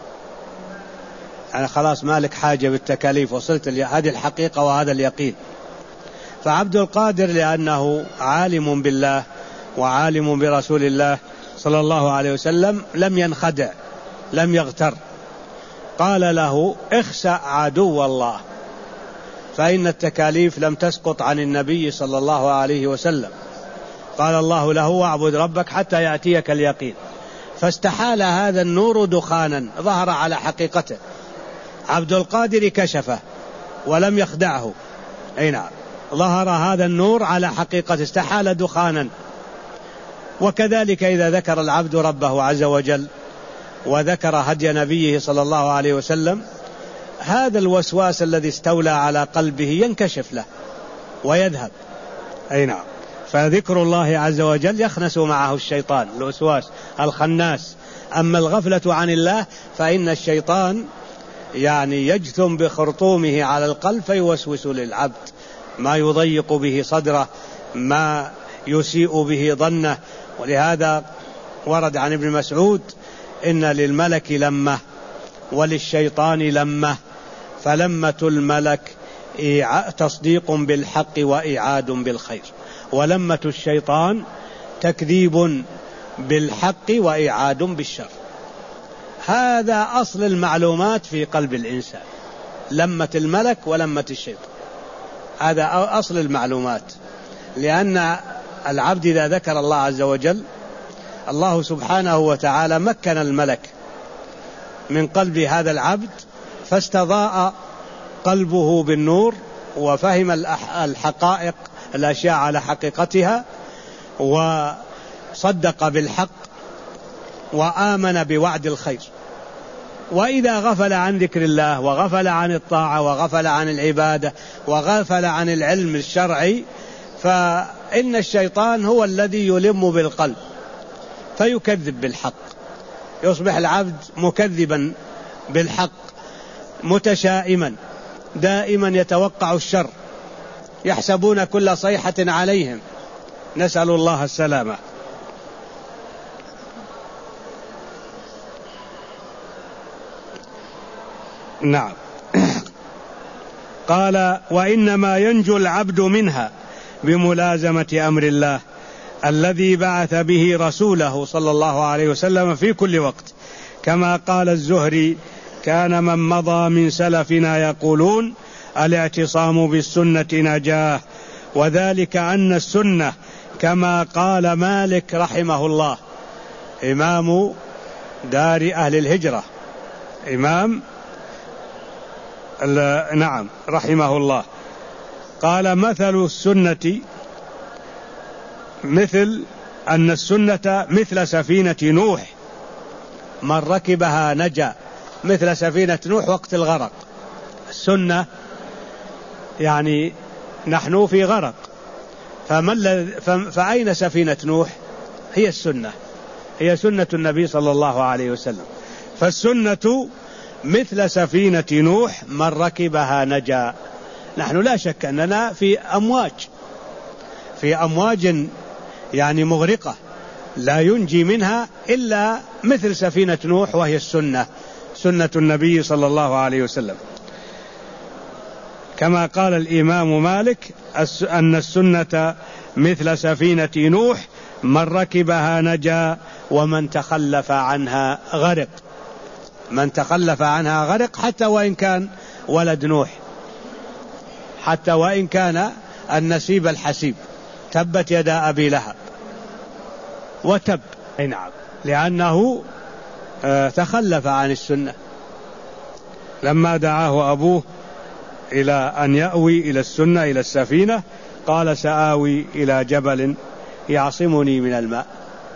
أنا خلاص مالك حاجة بالتكاليف، وصلت هذه الحقيقة وهذا اليقين. فعبد القادر لأنه عالم بالله وعالم برسول الله صلى الله عليه وسلم لم ينخدع، لم يغتر. قال له: اخسأ عدو الله، فإن التكاليف لم تسقط عن النبي صلى الله عليه وسلم. قال الله له: واعبد ربك حتى يأتيك اليقين. فاستحال هذا النور دخانا ظهر على حقيقته. عبد القادر كشفه ولم يخدعه، أي نعم، ظهر هذا النور على حقيقته، استحال دخانا. وكذلك إذا ذكر العبد ربه عز وجل وذكر هدي نبيه صلى الله عليه وسلم، هذا الوسواس الذي استولى على قلبه ينكشف له ويذهب، أي نعم. فذكر الله عز وجل يخنس معه الشيطان، الوسواس الخناس. أما الغفلة عن الله فإن الشيطان يعني يجثم بخرطومه على القلب فيوسوس للعبد ما يضيق به صدره، ما يسيء به ظنه. ولهذا ورد عن ابن مسعود: إن للملك لمة وللشيطان لمة، فلمة الملك تصديق بالحق وإعاد بالخير، ولمة الشيطان تكذيب بالحق وإعاد بالشر. هذا أصل المعلومات في قلب الإنسان، لمة الملك ولمة الشيطان، هذا أصل المعلومات. لأن العبد إذا ذكر الله عز وجل، الله سبحانه وتعالى مكن الملك من قلب هذا العبد، فاستضاء قلبه بالنور وفهم الحقائق، الأشياء على حقيقتها، وصدق بالحق وآمن بوعد الخير. وإذا غفل عن ذكر الله وغفل عن الطاعة وغفل عن العبادة وغفل عن العلم الشرعي، فإن الشيطان هو الذي يلم بالقلب فيكذب بالحق، يصبح العبد مكذبا بالحق، متشائما، دائما يتوقع الشر، يحسبون كل صيحة عليهم، نسأل الله السلامة. نعم. قال: وإنما ينجو العبد منها بملازمة أمر الله الذي بعث به رسوله صلى الله عليه وسلم في كل وقت، كما قال الزهري: كان من مضى من سلفنا يقولون الاعتصام بالسنة نجاه، وذلك أن السنة كما قال مالك رحمه الله إمام دار أهل الهجرة، نعم رحمه الله، قال: مثل السنة مثل أن السنة مثل سفينة نوح، من ركبها نجا، مثل سفينة نوح وقت الغرق. السنة يعني نحن في غرق، فأين سفينة نوح؟ هي السنة، هي سنة النبي صلى الله عليه وسلم. فالسنة مثل سفينة نوح، من ركبها نجا. نحن لا شك أننا في أمواج يعني مغرقة لا ينجي منها إلا مثل سفينة نوح، وهي السنة، سنة النبي صلى الله عليه وسلم. كما قال الإمام مالك أن السنة مثل سفينة نوح، من ركبها نجا ومن تخلف عنها غرق. من تخلف عنها غرق، حتى وإن كان ولد نوح، حتى وإن كان النسيب الحسيب، تبت يدا أبي لهب وتب، نعم، لأنه تخلف عن السنة. لما دعاه أبوه إلى أن يأوي إلى السنة، إلى السفينة، قال: سآوي إلى جبل يعصمني من الماء.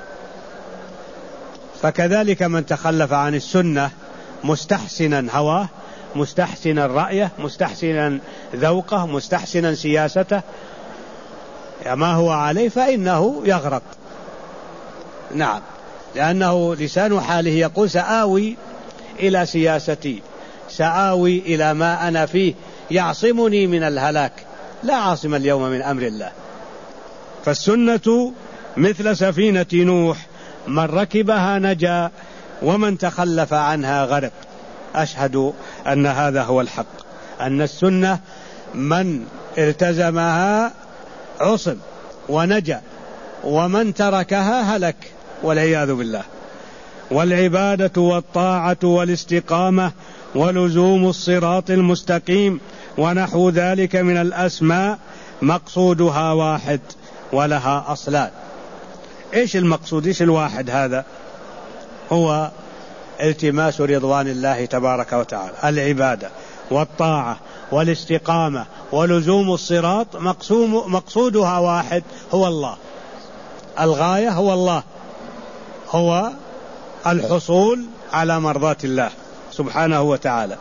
فكذلك من تخلف عن السنة مستحسنا هواه، مستحسنا رأيه، مستحسنا ذوقه، مستحسنا سياسته، ما هو عليه، فإنه يغرق. نعم، لأنه لسان حاله يقول: سآوي إلى سياستي، سآوي إلى ما أنا فيه، يعصمني من الهلاك، لا عاصم اليوم من أمر الله. فالسنة مثل سفينة نوح، من ركبها نجا ومن تخلف عنها غرق. أشهد أن هذا هو الحق، أن السنة من التزمها عصم ونجا، ومن تركها هلك والعياذ بالله. والعبادة والطاعة والاستقامة ولزوم الصراط المستقيم ونحو ذلك من الأسماء مقصودها واحد ولها أصلان. إيش المقصود؟ إيش الواحد هذا؟ هو التماس رضوان الله تبارك وتعالى. العبادة والطاعة والاستقامة ولزوم الصراط مقصودها واحد، هو الله. الغاية هو الله، هو الحصول على مرضات الله سبحانه وتعالى.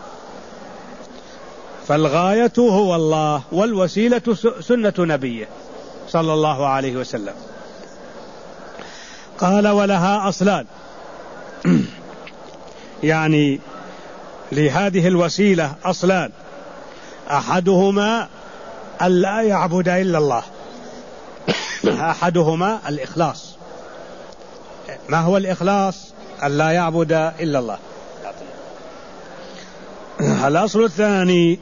فالغاية هو الله، والوسيلة سنة نبيه صلى الله عليه وسلم. قال: ولها أصلان، يعني لهذه الوسيلة أصلان: أحدهما ألا يعبد إلا الله، أحدهما الإخلاص. ما هو الإخلاص؟ ألا يعبد إلا الله. الأصل الثاني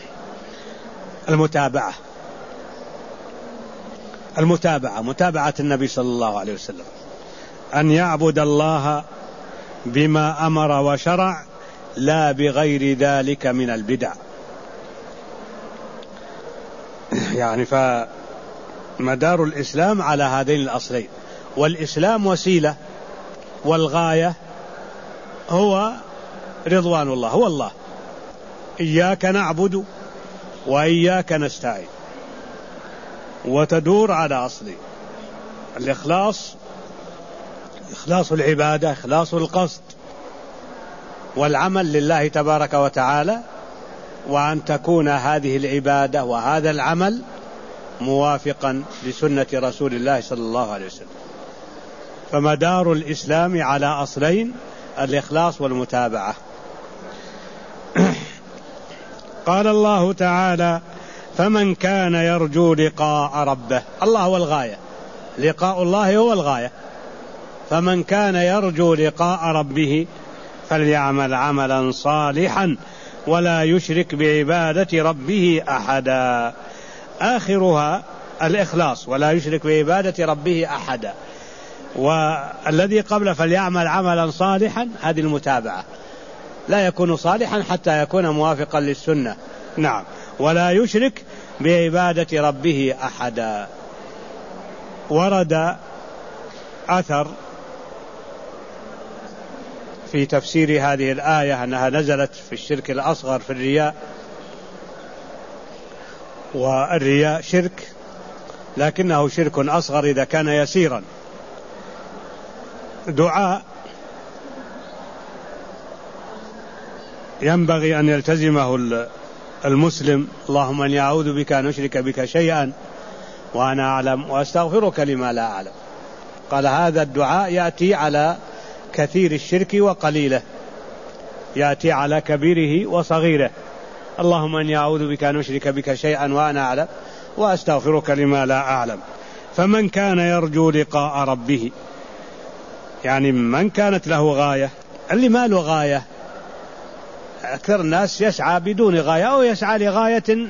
متابعة النبي صلى الله عليه وسلم، أن يعبد الله بما أمر وشرع، لا بغير ذلك من البدع. يعني فمدار الإسلام على هذين الأصلين، والإسلام وسيلة، والغاية هو رضوان الله، هو الله. إياك نعبد وإياك نستعين، وتدور على أصلين: الإخلاص، إخلاص العبادة، إخلاص القصد والعمل لله تبارك وتعالى، وأن تكون هذه العبادة وهذا العمل موافقا لسنة رسول الله صلى الله عليه وسلم. فمدار الإسلام على أصلين: الإخلاص والمتابعة. قال الله تعالى: فمن كان يرجو لقاء ربه، الله هو الغاية، لقاء الله هو الغاية. فمن كان يرجو لقاء ربه فليعمل عملا صالحا ولا يشرك بعبادة ربه أحدا. آخرها الإخلاص ولا يشرك بعبادة ربه أحدا. والذي قبل فليعمل عملا صالحا هذه المتابعة، لا يكون صالحا حتى يكون موافقا للسنة. نعم. ولا يشرك بعبادة ربه أحدا. ورد أثر في تفسير هذه الآية أنها نزلت في الشرك الأصغر في الرياء، والرياء شرك لكنه شرك أصغر إذا كان يسيرا. دعاء ينبغي أن يلتزمه المسلم: اللهم إني أعوذ بك أن أشرك بك شيئا وأنا أعلم وأستغفرك لما لا أعلم. قال هذا الدعاء يأتي على كثير الشرك وقليله، يأتي على كبيره وصغيره. اللهم إني أعوذ بك أن أشرك بك شيئا وأنا أعلم وأستغفرك لما لا أعلم. فمن كان يرجو لقاء ربه، يعني من كانت له غاية. اللي ما له غاية، أكثر الناس يسعى بدون غاية أو يسعى لغاية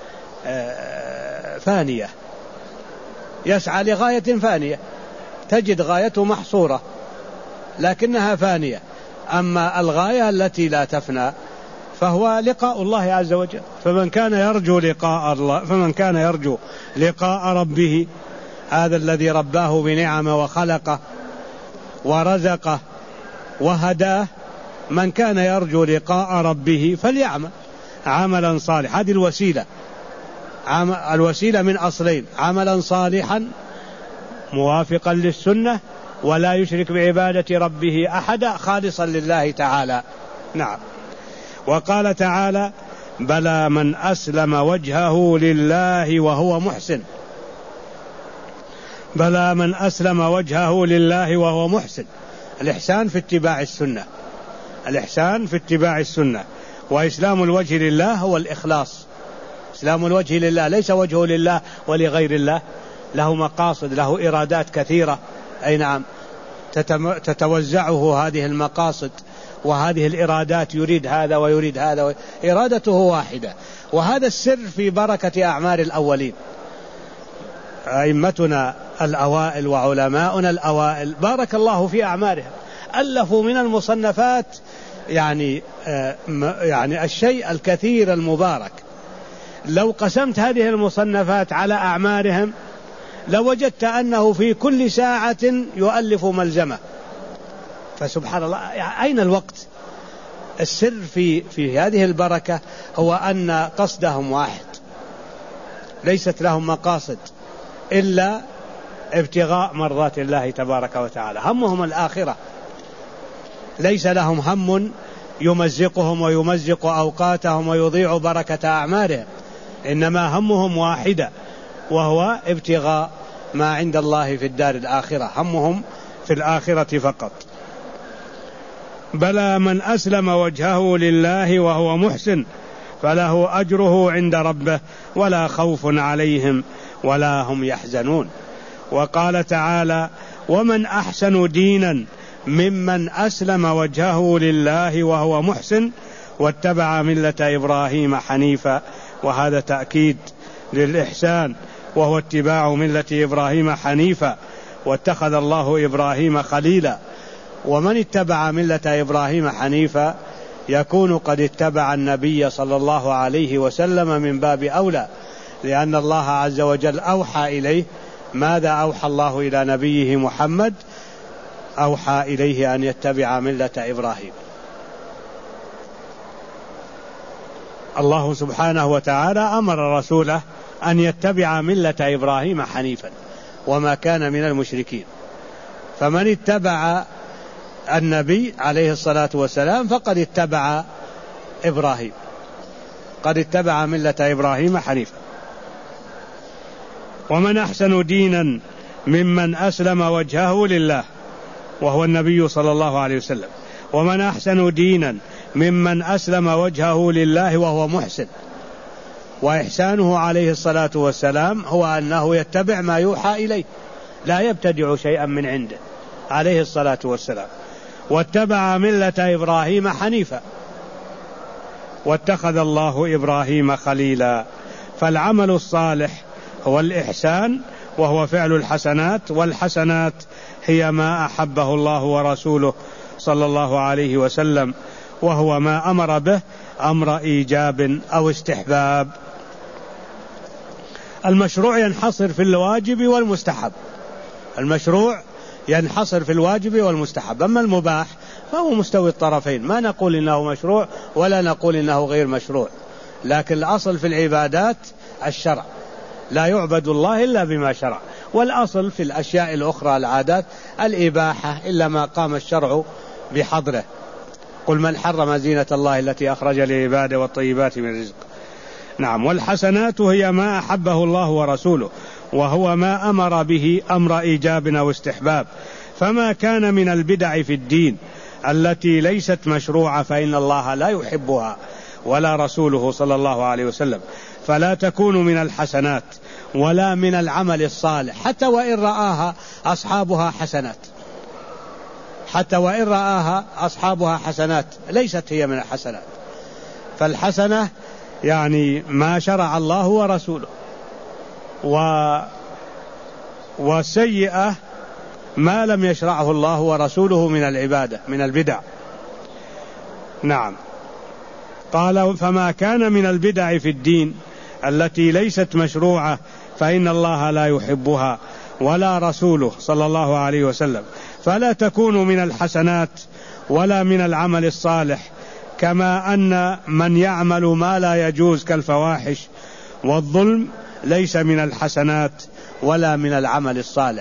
فانية، يسعى لغاية فانية، تجد غايته محصورة لكنها فانية. أما الغاية التي لا تفنى فهو لقاء الله عز وجل. فمن كان يرجو لقاء الله، فمن كان يرجو لقاء ربه، هذا الذي رباه بنعمه وخلقه ورزقه وهداه، من كان يرجو لقاء ربه فليعمل عملا صالحا. هذه الوسيلة، الوسيلة من أصلين: عملا صالحا موافقا للسنة ولا يشرك بعبادة ربه أحدا خالصا لله تعالى. نعم. وقال تعالى: بلى من أسلم وجهه لله وهو محسن. بلى من أسلم وجهه لله وهو محسن. الإحسان في اتباع السنة، الإحسان في اتباع السنة. وإسلام الوجه لله هو الإخلاص. إسلام الوجه لله ليس وجهه لله ولغير الله، له مقاصد، له إرادات كثيرة. أي نعم، تتوزعه هذه المقاصد وهذه الإرادات، يريد هذا ويريد هذا، إرادته واحدة. وهذا السر في بركة أعمال الأولين. أئمتنا الأوائل وعلماؤنا الأوائل بارك الله في أعمالهم، ألفوا من المصنفات يعني الشيء الكثير المبارك. لو قسمت هذه المصنفات على أعمالهم لوجدت أنه في كل ساعة يؤلف ملزمة. فسبحان الله، أين الوقت؟ السر في هذه البركة هو أن قصدهم واحد، ليست لهم مقاصد إلا ابتغاء مرضات الله تبارك وتعالى. همهم الآخرة، ليس لهم هم يمزقهم ويمزق أوقاتهم ويضيع بركة أعمالهم، إنما همهم واحدة وهو ابتغاء ما عند الله في الدار الآخرة، همهم في الآخرة فقط. بلى من أسلم وجهه لله وهو محسن فله أجره عند ربه ولا خوف عليهم ولا هم يحزنون. وقال تعالى: ومن أحسن دينا ممن أسلم وجهه لله وهو محسن واتبع ملة إبراهيم حنيفا. وهذا تأكيد للإحسان، وهو اتباع ملة إبراهيم حنيفا، واتخذ الله إبراهيم خليلا. ومن اتبع ملة إبراهيم حنيفا يكون قد اتبع النبي صلى الله عليه وسلم من باب أولى، لأن الله عز وجل أوحى إليه. ماذا أوحى الله إلى نبيه محمد؟ أوحى إليه أن يتبع ملة إبراهيم. الله سبحانه وتعالى أمر رسوله أن يتبع ملة إبراهيم حنيفا وما كان من المشركين. فمن اتبع النبي عليه الصلاة والسلام فقد اتبع إبراهيم، قد اتبع ملة إبراهيم حنيفا. ومن أحسن دينا ممن أسلم وجهه لله، وهو النبي صلى الله عليه وسلم. ومن أحسن دينا ممن أسلم وجهه لله وهو محسن. وإحسانه عليه الصلاة والسلام هو أنه يتبع ما يوحى إليه، لا يبتدع شيئا من عنده عليه الصلاة والسلام. واتبع ملة إبراهيم حنيفا واتخذ الله إبراهيم خليلا. فالعمل الصالح والإحسان وهو فعل الحسنات، والحسنات هي ما أحبه الله ورسوله صلى الله عليه وسلم، وهو ما أمر به أمر إيجاب أو استحباب. المشروع ينحصر في الواجب والمستحب، المشروع ينحصر في الواجب والمستحب. أما المباح فهو مستوي الطرفين، ما نقول إنه مشروع ولا نقول إنه غير مشروع، لكن الأصل في العبادات الشرع، لا يعبد الله إلا بما شرع، والأصل في الأشياء الأخرى العادات الإباحة إلا ما قام الشرع بحظره. قل من حرم زينة الله التي أخرج لعباده والطيبات من الرزق. نعم. والحسنات هي ما أحبه الله ورسوله، وهو ما أمر به أمر إيجاب أو استحباب. فما كان من البدع في الدين التي ليست مشروعة فإن الله لا يحبها ولا رسوله صلى الله عليه وسلم، فلا تكون من الحسنات ولا من العمل الصالح، حتى وإن رآها أصحابها حسنات، حتى وإن رآها أصحابها حسنات ليست هي من الحسنات. فالحسنة يعني ما شرع الله ورسوله، والسيئة ما لم يشرعه الله ورسوله من العبادة من البدع. نعم. قال فما كان من البدع في الدين التي ليست مشروعة فإن الله لا يحبها ولا رسوله صلى الله عليه وسلم، فلا تكون من الحسنات ولا من العمل الصالح، كما أن من يعمل ما لا يجوز كالفواحش والظلم ليس من الحسنات ولا من العمل الصالح.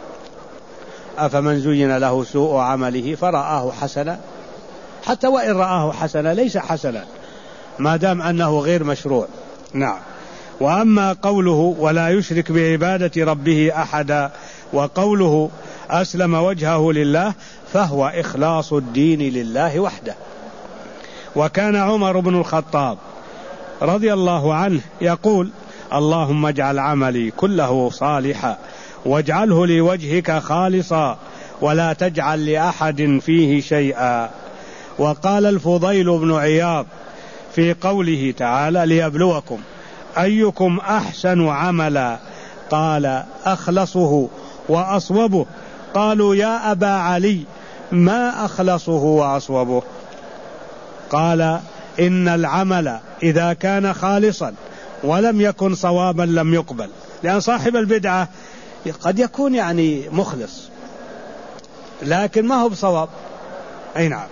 أفمن زين له سوء عمله فرآه حسنا، حتى وإن رآه حسنا ليس حسنا ما دام أنه غير مشروع. نعم. وأما قوله ولا يشرك بعبادة ربه أحدا، وقوله أسلم وجهه لله، فهو إخلاص الدين لله وحده. وكان عمر بن الخطاب رضي الله عنه يقول اللهم اجعل عملي كله صالحا واجعله لوجهك خالصا ولا تجعل لأحد فيه شيئا. وقال الفضيل بن عياض في قوله تعالى ليبلوكم أيكم أحسن عملا، قال أخلصه وأصوبه. قالوا يا أبا علي ما أخلصه وأصوبه؟ قال إن العمل إذا كان خالصا ولم يكن صوابا لم يقبل. لأن صاحب البدعة قد يكون يعني مخلص لكن ما هو بصواب. أي نعم.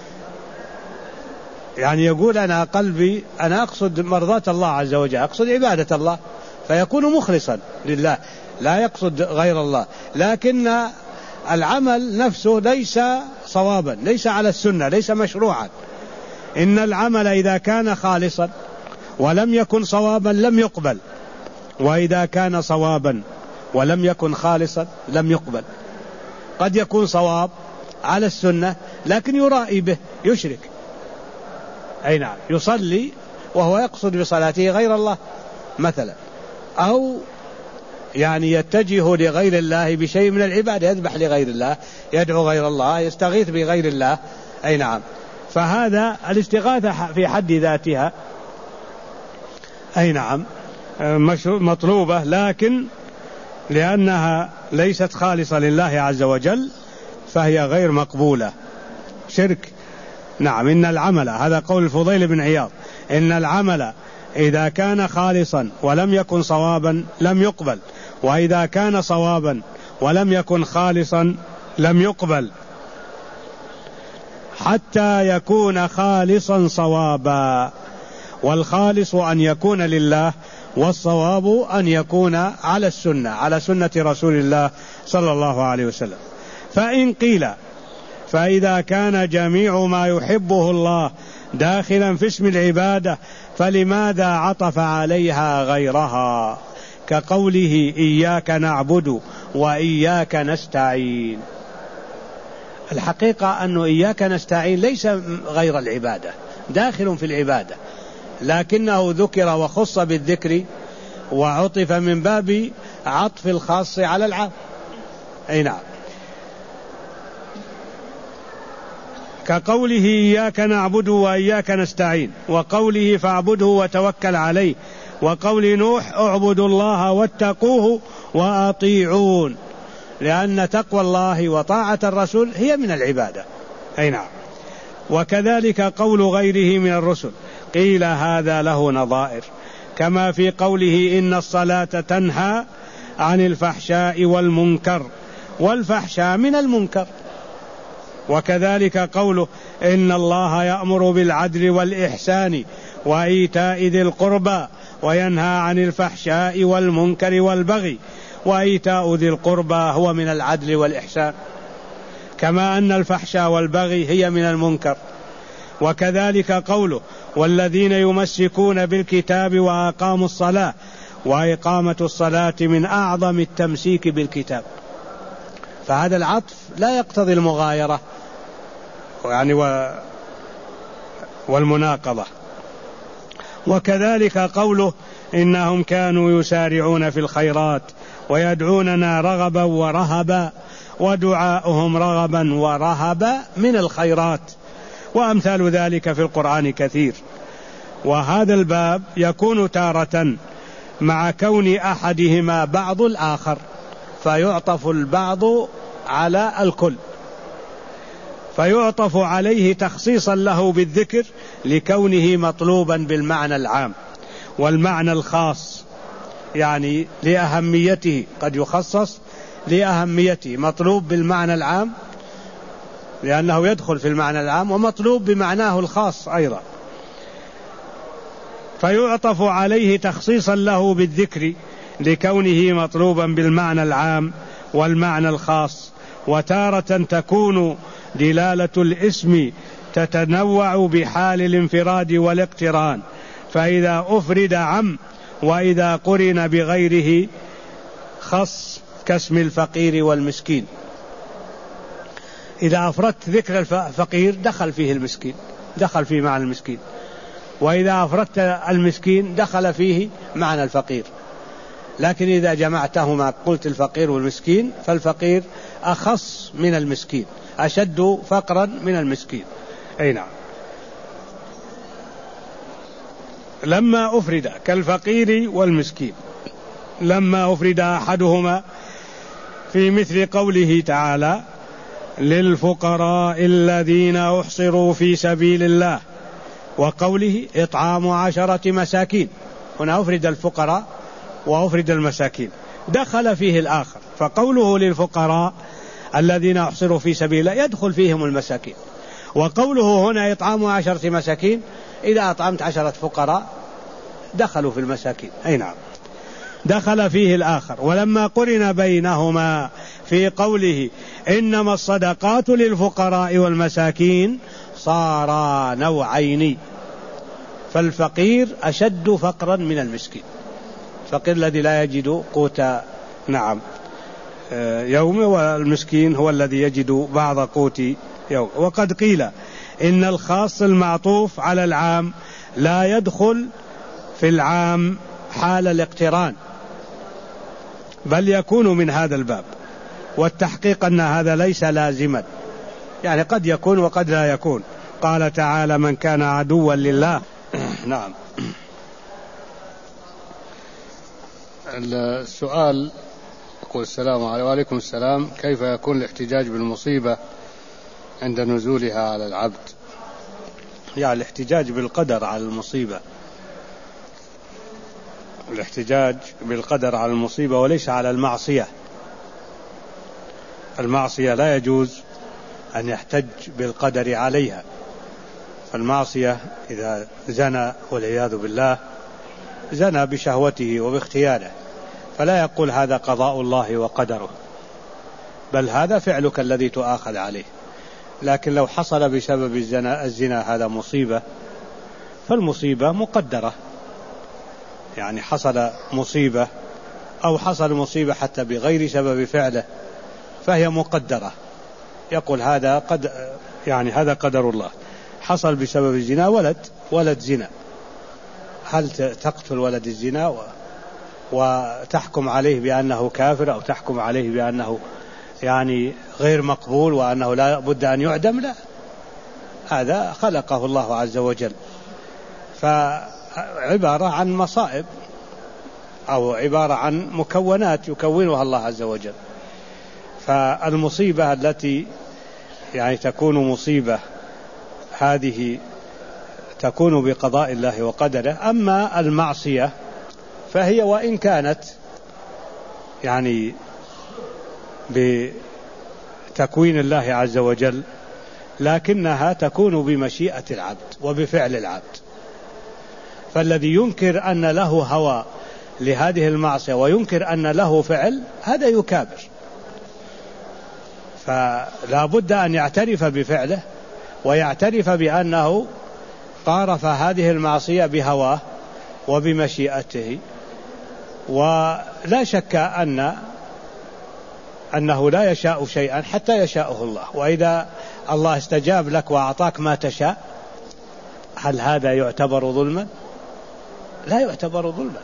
يعني يقول أنا قلبي أنا أقصد مرضاة الله عز وجل، أقصد عبادة الله، فيكون مخلصا لله لا يقصد غير الله، لكن العمل نفسه ليس صوابا، ليس على السنة، ليس مشروعا. إن العمل إذا كان خالصا ولم يكن صوابا لم يقبل، وإذا كان صوابا ولم يكن خالصا لم يقبل. قد يكون صواب على السنة لكن يرائي به، يشرك. أي نعم. يصلي وهو يقصد بصلاته غير الله مثلا، أو يعني يتجه لغير الله بشيء من العبادة، يذبح لغير الله، يدعو غير الله، يستغيث بغير الله. أي نعم. فهذا الاستغاثة في حد ذاتها أي نعم مطلوبة، لكن لأنها ليست خالصة لله عز وجل فهي غير مقبولة، شرك. نعم. إن العمل، هذا قول الفضيل بن عياض، إن العمل إذا كان خالصا ولم يكن صوابا لم يقبل، وإذا كان صوابا ولم يكن خالصا لم يقبل، حتى يكون خالصا صوابا. والخالص أن يكون لله، والصواب أن يكون على السنة، على سنة رسول الله صلى الله عليه وسلم. فإن قيل فإذا كان جميع ما يحبه الله داخلا في اسم العبادة فلماذا عطف عليها غيرها، كقوله إياك نعبد وإياك نستعين؟ الحقيقة أنه إياك نستعين ليس غير العبادة، داخل في العبادة، لكنه ذكر وخص بالذكر وعطف من باب عطف الخاص على العام. أي نعم. كقوله إياك نعبد وإياك نستعين، وقوله فاعبده وتوكل عليه، وقول نوح اعبدوا الله واتقوه وأطيعون، لأن تقوى الله وطاعة الرسول هي من العبادة. أي نعم. وكذلك قول غيره من الرسل قيل هذا له نظائر، كما في قوله إن الصلاة تنهى عن الفحشاء والمنكر، والفحشاء من المنكر. وكذلك قوله إن الله يأمر بالعدل والإحسان وإيتاء ذي القربى وينهى عن الفحشاء والمنكر والبغي، وإيتاء ذي القربى هو من العدل والإحسان، كما أن الفحشاء والبغي هي من المنكر. وكذلك قوله والذين يمسكون بالكتاب وأقاموا الصلاة، وإقامة الصلاة من أعظم التمسيك بالكتاب. فهذا العطف لا يقتضي المغايرة يعني والمناقضة. وكذلك قوله إنهم كانوا يسارعون في الخيرات ويدعوننا رغبا ورهبا، ودعاؤهم رغبا ورهبا من الخيرات، وأمثال ذلك في القرآن كثير. وهذا الباب يكون تارة مع كون أحدهما بعض الآخر، فيعطف البعض على الكل، فيعطف عليه تخصيصا له بالذكر لكونه مطلوبا بالمعنى العام، والمعنى الخاص يعني لأهميته قد يخصص لأهميته، مطلوب بالمعنى العام لأنه يدخل في المعنى العام، ومطلوب بمعناه الخاص أيضا، فيعطف عليه تخصيصا له بالذكر لكونه مطلوبا بالمعنى العام والمعنى الخاص. وتارة تكون دلالة الاسم تتنوع بحال الانفراد والاقتران، فإذا أفرد عم، وإذا قرن بغيره خص، كاسم الفقير والمسكين. إذا أفردت ذكر الفقير دخل فيه المسكين، دخل فيه معنى المسكين، وإذا أفردت المسكين دخل فيه معنى الفقير. لكن إذا جمعتهما قلت الفقير والمسكين، فالفقير أخص من المسكين، أشد فقرا من المسكين. أي نعم. لما أفرد كالفقير والمسكين، لما أفرد أحدهما في مثل قوله تعالى للفقراء الذين أحصروا في سبيل الله، وقوله إطعام 10 مساكين، هنا أفرد الفقراء وأفرد المساكين، دخل فيه الآخر. فقوله للفقراء الذين أحصروا في سبيل الله يدخل فيهم المساكين، وقوله هنا إطعام 10 مساكين، إذا أطعمت 10 فقراء دخلوا في المساكين. أي نعم، دخل فيه الآخر. ولما قرن بينهما في قوله إنما الصدقات للفقراء والمساكين صار نوعين، فالفقير أشد فقرا من المسكين، الفقير الذي لا يجد قوت نعم يوم، والمسكين هو الذي يجد بعض قوت يوم. وقد قيل إن الخاص المعطوف على العام لا يدخل في العام حال الاقتران، بل يكون من هذا الباب، والتحقيق أن هذا ليس لازما، يعني قد يكون وقد لا يكون. قال تعالى من كان عدوا لله. نعم. السؤال يقول السلام عليكم. وعليكم السلام. كيف يكون الاحتجاج بالمصيبة عند نزولها على العبد؟ يعني الاحتجاج بالقدر على المصيبة، الاحتجاج بالقدر على المصيبة وليس على المعصية. المعصية لا يجوز أن يحتج بالقدر عليها، فالمعصية إذا زنى والعياذ بالله زنى بشهوته وباختياره، فلا يقول هذا قضاء الله وقدره، بل هذا فعلك الذي تؤاخذ عليه. لكن لو حصل بسبب الزنا هذا مصيبة، فالمصيبة مقدرة، يعني حصل مصيبة أو حصل مصيبة حتى بغير سبب فعله فهي مقدرة، يقول هذا يعني هذا قدر الله. حصل بسبب الزنا ولد زنا، هل تقتل ولد الزنا وتحكم عليه بأنه كافر، أو تحكم عليه بأنه يعني غير مقبول وأنه لا بد أن يعدم؟ لا، هذا خلقه الله عز وجل، فعبارة عن مصائب أو عبارة عن مكونات يكونها الله عز وجل. فالمصيبة التي يعني تكون مصيبة هذه تكون بقضاء الله وقدره. أما المعصية فهي وإن كانت يعني بتكوين الله عز وجل لكنها تكون بمشيئة العبد وبفعل العبد. فالذي ينكر أن له هوى لهذه المعصية وينكر أن له فعل هذا يكابر، فلا بد أن يعترف بفعله ويعترف بأنه قارف هذه المعصية بهواه وبمشيئته. ولا شك أنه لا يشاء شيئا حتى يشاءه الله، وإذا الله استجاب لك وأعطاك ما تشاء هل هذا يعتبر ظلما؟ لا يعتبر ظلما،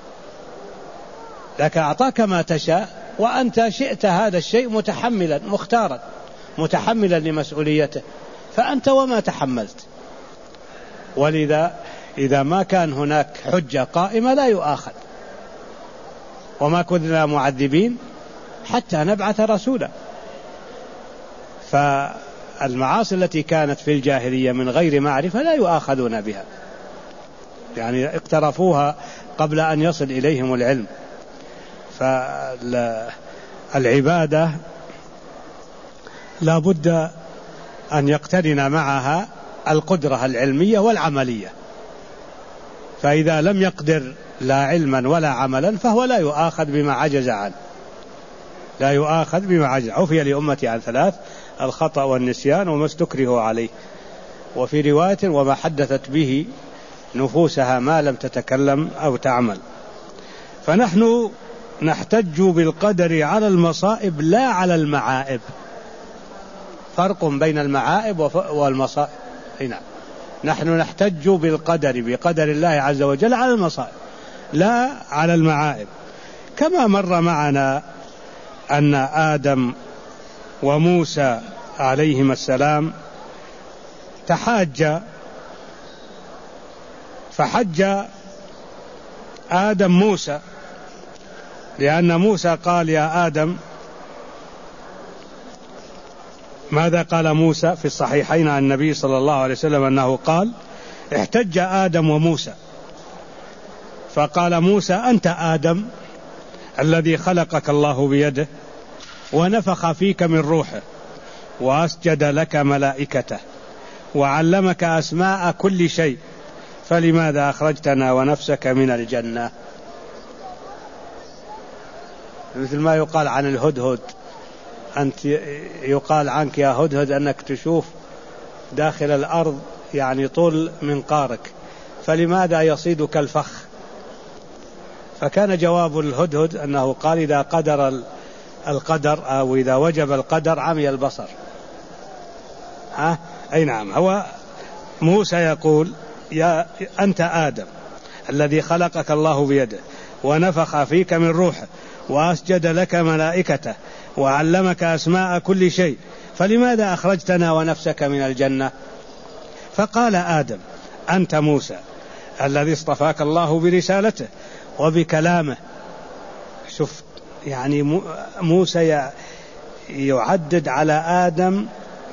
لكن أعطاك ما تشاء وأنت شئت هذا الشيء متحملا مختارا متحملا لمسؤوليته، فأنت وما تحملت. ولذا إذا ما كان هناك حجة قائمة لا يؤاخذ، وما كنا معذبين حتى نبعث رسولا. فالمعاصي التي كانت في الجاهلية من غير معرفة لا يؤاخذون بها، يعني اقترفوها قبل أن يصل إليهم العلم. فالعبادة لا بد أن يقترن معها القدرة العلمية والعملية، فإذا لم يقدر لا علما ولا عملا فهو لا يؤاخذ بما عجز عنه، لا يؤاخذ بما عجز. عفي لأمتي عن ثلاث: الخطأ والنسيان وما استكره عليه، وفي رواية: وما حدثت به نفوسها ما لم تتكلم أو تعمل. فنحن نحتج بالقدر على المصائب لا على المعائب. فرق بين المعائب والمصائب. نعم، نحن نحتج بالقدر بقدر الله عز وجل على المصائب لا على المعائب. كما مر معنا أن آدم وموسى عليهما السلام تحاجا، فحج آدم موسى، لأن موسى قال: يا آدم، ماذا قال موسى في الصحيحين عن النبي صلى الله عليه وسلم أنه قال: احتج آدم وموسى، فقال موسى: أنت آدم الذي خلقك الله بيده ونفخ فيك من روحه وأسجد لك ملائكته وعلمك أسماء كل شيء، فلماذا أخرجتنا ونفسك من الجنة؟ مثل ما يقال عن الهدهد: أنت يقال عنك يا هدهد أنك تشوف داخل الأرض يعني طول منقارك، فلماذا يصيدك الفخ؟ فكان جواب الهدهد أنه قال: إذا قدر القدر أو إذا وجب القدر عمي البصر. أي نعم. هو موسى يقول: يا أنت آدم الذي خلقك الله بيده ونفخ فيك من روحه وأسجد لك ملائكته وعلمك أسماء كل شيء، فلماذا أخرجتنا ونفسك من الجنة؟ فقال آدم: أنت موسى الذي اصطفاك الله برسالته وبكلامه. شوف يعني موسى يعدد على آدم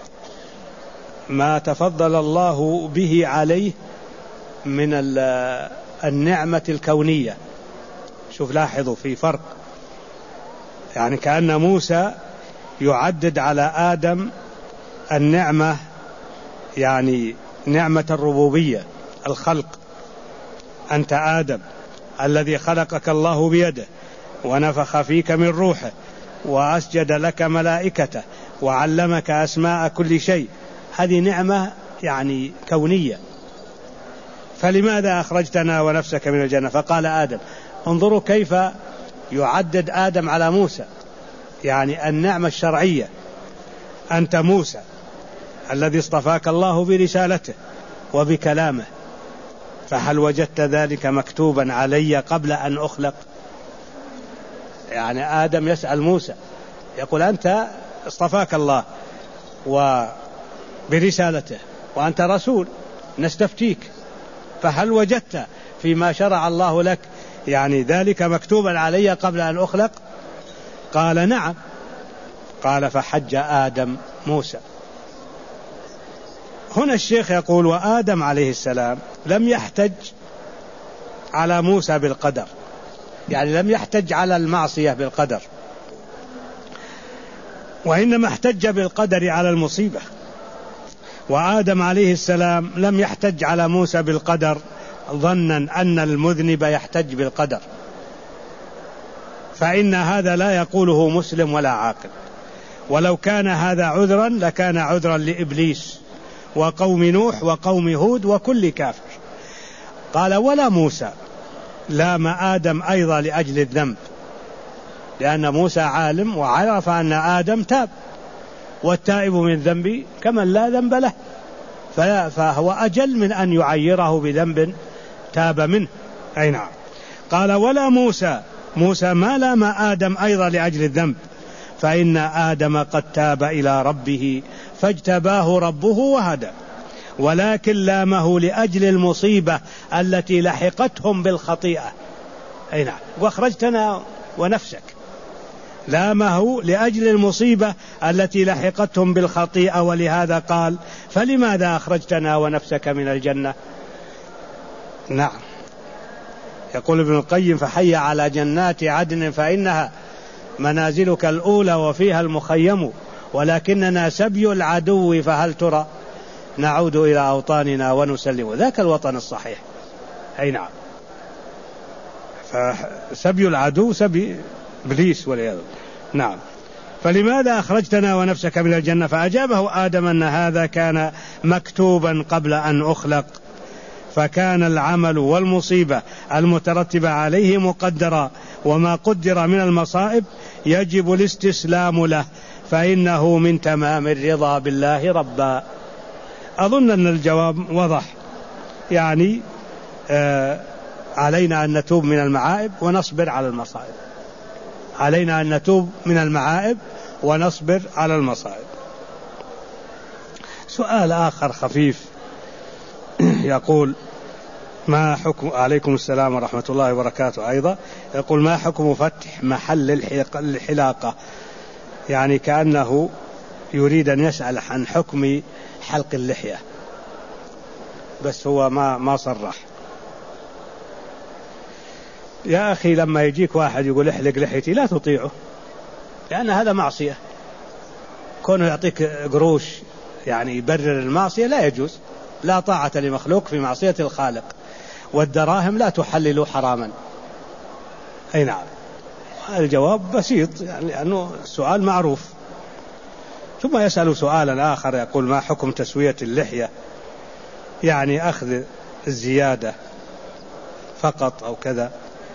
ما تفضل الله به عليه من النعمة الكونية. شوف لاحظوا في فرق، يعني كأن موسى يعدد على آدم النعمة، يعني نعمة الربوبية الخلق. أنت آدم الذي خلقك الله بيده ونفخ فيك من روحه وأسجد لك ملائكته وعلمك أسماء كل شيء، هذه نعمة يعني كونية. فلماذا أخرجتنا ونفسك من الجنة؟ فقال آدم. انظروا كيف يعدد آدم على موسى، يعني النعمة الشرعية. أنت موسى الذي اصطفاك الله برسالته وبكلامه، فهل وجدت ذلك مكتوبا علي قبل أن أخلق؟ يعني آدم يسأل موسى يقول: أنت اصطفاك الله برسالته وأنت رسول نستفتيك، فهل وجدت فيما شرع الله لك يعني ذلك مكتوبا علي قبل أن أخلق؟ قال نعم. قال فحج آدم موسى. هنا الشيخ يقول وآدم عليه السلام لم يحتج على موسى بالقدر، يعني لم يحتج على المعصية بالقدر، وإنما احتج بالقدر على المصيبة. وآدم عليه السلام لم يحتج على موسى بالقدر ظنا أن المذنب يحتج بالقدر، فإن هذا لا يقوله مسلم ولا عاقل. ولو كان هذا عذرا لكان عذرا لإبليس وقوم نوح وقوم هود وكل كافر. قال ولا موسى لام آدم أيضا لأجل الذنب، لأن موسى عالم وعرف أن آدم تاب، والتائب من الذنب كمن لا ذنب له، فهو أجل من أن يعيره بذنب تاب منه. أي نعم. قال ولا موسى ما لام آدم أيضا لأجل الذنب، فإن آدم قد تاب إلى ربه فاجتباه ربه وهدى، ولكن لامه لأجل المصيبة التي لحقتهم بالخطيئة. أي نعم. وأخرجتنا ونفسك، لامه لأجل المصيبة التي لحقتهم بالخطيئة، ولهذا قال فلماذا أخرجتنا ونفسك من الجنة؟ نعم. يقول ابن القيم فحي على جنات عدن فإنها منازلك الأولى وفيها المخيم، ولكننا سبي العدو فهل ترى نعود إلى أوطاننا ونسلم. ذاك الوطن الصحيح. أي نعم. فسبي العدو سبي إبليس والعياذ. نعم. فلماذا أخرجتنا ونفسك من الجنة؟ فأجابه آدم أن هذا كان مكتوبا قبل أن أخلق، فكان العمل والمصيبة المترتبة عليه مقدرا، وما قدر من المصائب يجب الاستسلام له، فإنه من تمام الرضا بالله ربا. أظن أن الجواب وضح. يعني علينا أن نتوب من المعائب ونصبر على المصائب، علينا أن نتوب من المعائب ونصبر على المصائب. سؤال آخر خفيف يقول ما حكم، عليكم السلام ورحمة الله وبركاته أيضا، يقول ما حكم فتح محل الحلاقة؟ يعني كأنه يريد أن يسأل عن حكم حلق اللحية، بس هو ما صرح. يا أخي لما يجيك واحد يقول احلق لحيتي لا تطيعه، لأن هذا معصية. كونه يعطيك قروش يعني يبرر المعصية لا يجوز. لا طاعة لمخلوق في معصية الخالق، والدراهم لا تحلل حراما. أي نعم. الجواب بسيط، يعني لأنه السؤال معروف. ثم يسأل سؤالا آخر يقول ما حكم تسوية اللحية؟ يعني أخذ الزيادة فقط أو كذا.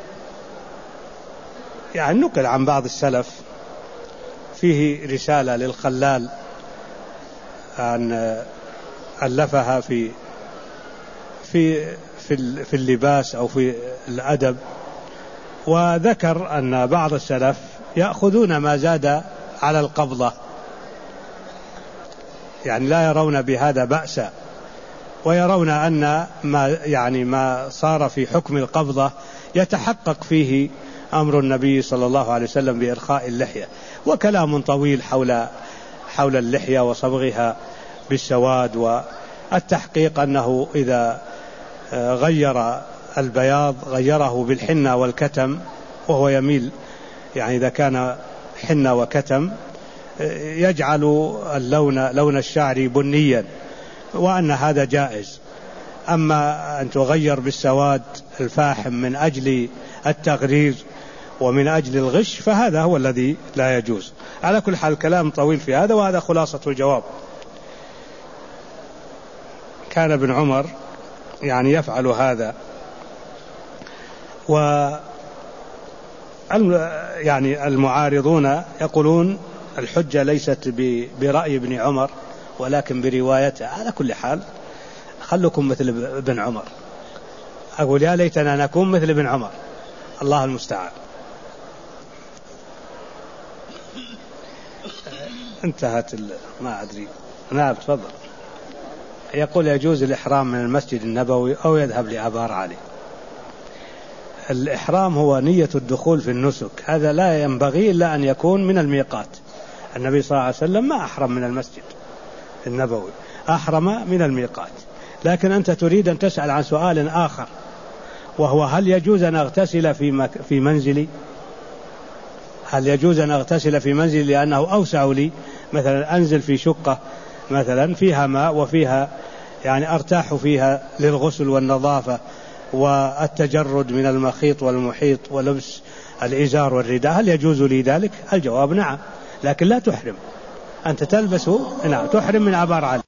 يعني نقل عن بعض السلف فيه رسالة للخلال أن ألفها في اللباس أو في الأدب، وذكر أن بعض السلف يأخذون ما زاد على القبضة، يعني لا يرون بهذا بأسا، ويرون أن ما صار في حكم القبضة يتحقق فيه أمر النبي صلى الله عليه وسلم بإرخاء اللحية. وكلام طويل حول اللحية وصبغها بالسواد، والتحقيق أنه إذا غير البياض غيره بالحنة والكتم، وهو يميل يعني إذا كان حنة وكتم يجعل لون الشعر بنيا، وأن هذا جائز. أما أن تغير بالسواد الفاحم من أجل التغرير ومن أجل الغش فهذا هو الذي لا يجوز. على كل حال كلام طويل في هذا، وهذا خلاصة الجواب. كان ابن عمر يعني يفعل هذا، يعني المعارضون يقولون الحجة ليست برأي ابن عمر ولكن بروايته. على كل حال خلكم مثل ابن عمر. أقول يا ليتنا نكون مثل ابن عمر، الله المستعان. انتهت ما أدري. نعم تفضل. يقول يجوز الإحرام من المسجد النبوي أو يذهب لآبار علي. الإحرام هو نية الدخول في النسك، هذا لا ينبغي إلا أن يكون من الميقات. النبي صلى الله عليه وسلم ما أحرم من المسجد النبوي، أحرم من الميقات. لكن أنت تريد أن تسأل عن سؤال آخر، وهو هل يجوز أن أغتسل في منزلي؟ هل يجوز أن أغتسل في منزلي لأنه أوسع لي؟ مثلا أنزل في شقة مثلا فيها ماء وفيها يعني أرتاح فيها للغسل والنظافة والتجرد من المخيط والمحيط ولبس الإزار والرداء، هل يجوز لي ذلك؟ الجواب نعم، لكن لا تحرم. أنت تلبس، نعم، تحرم من آبار علي.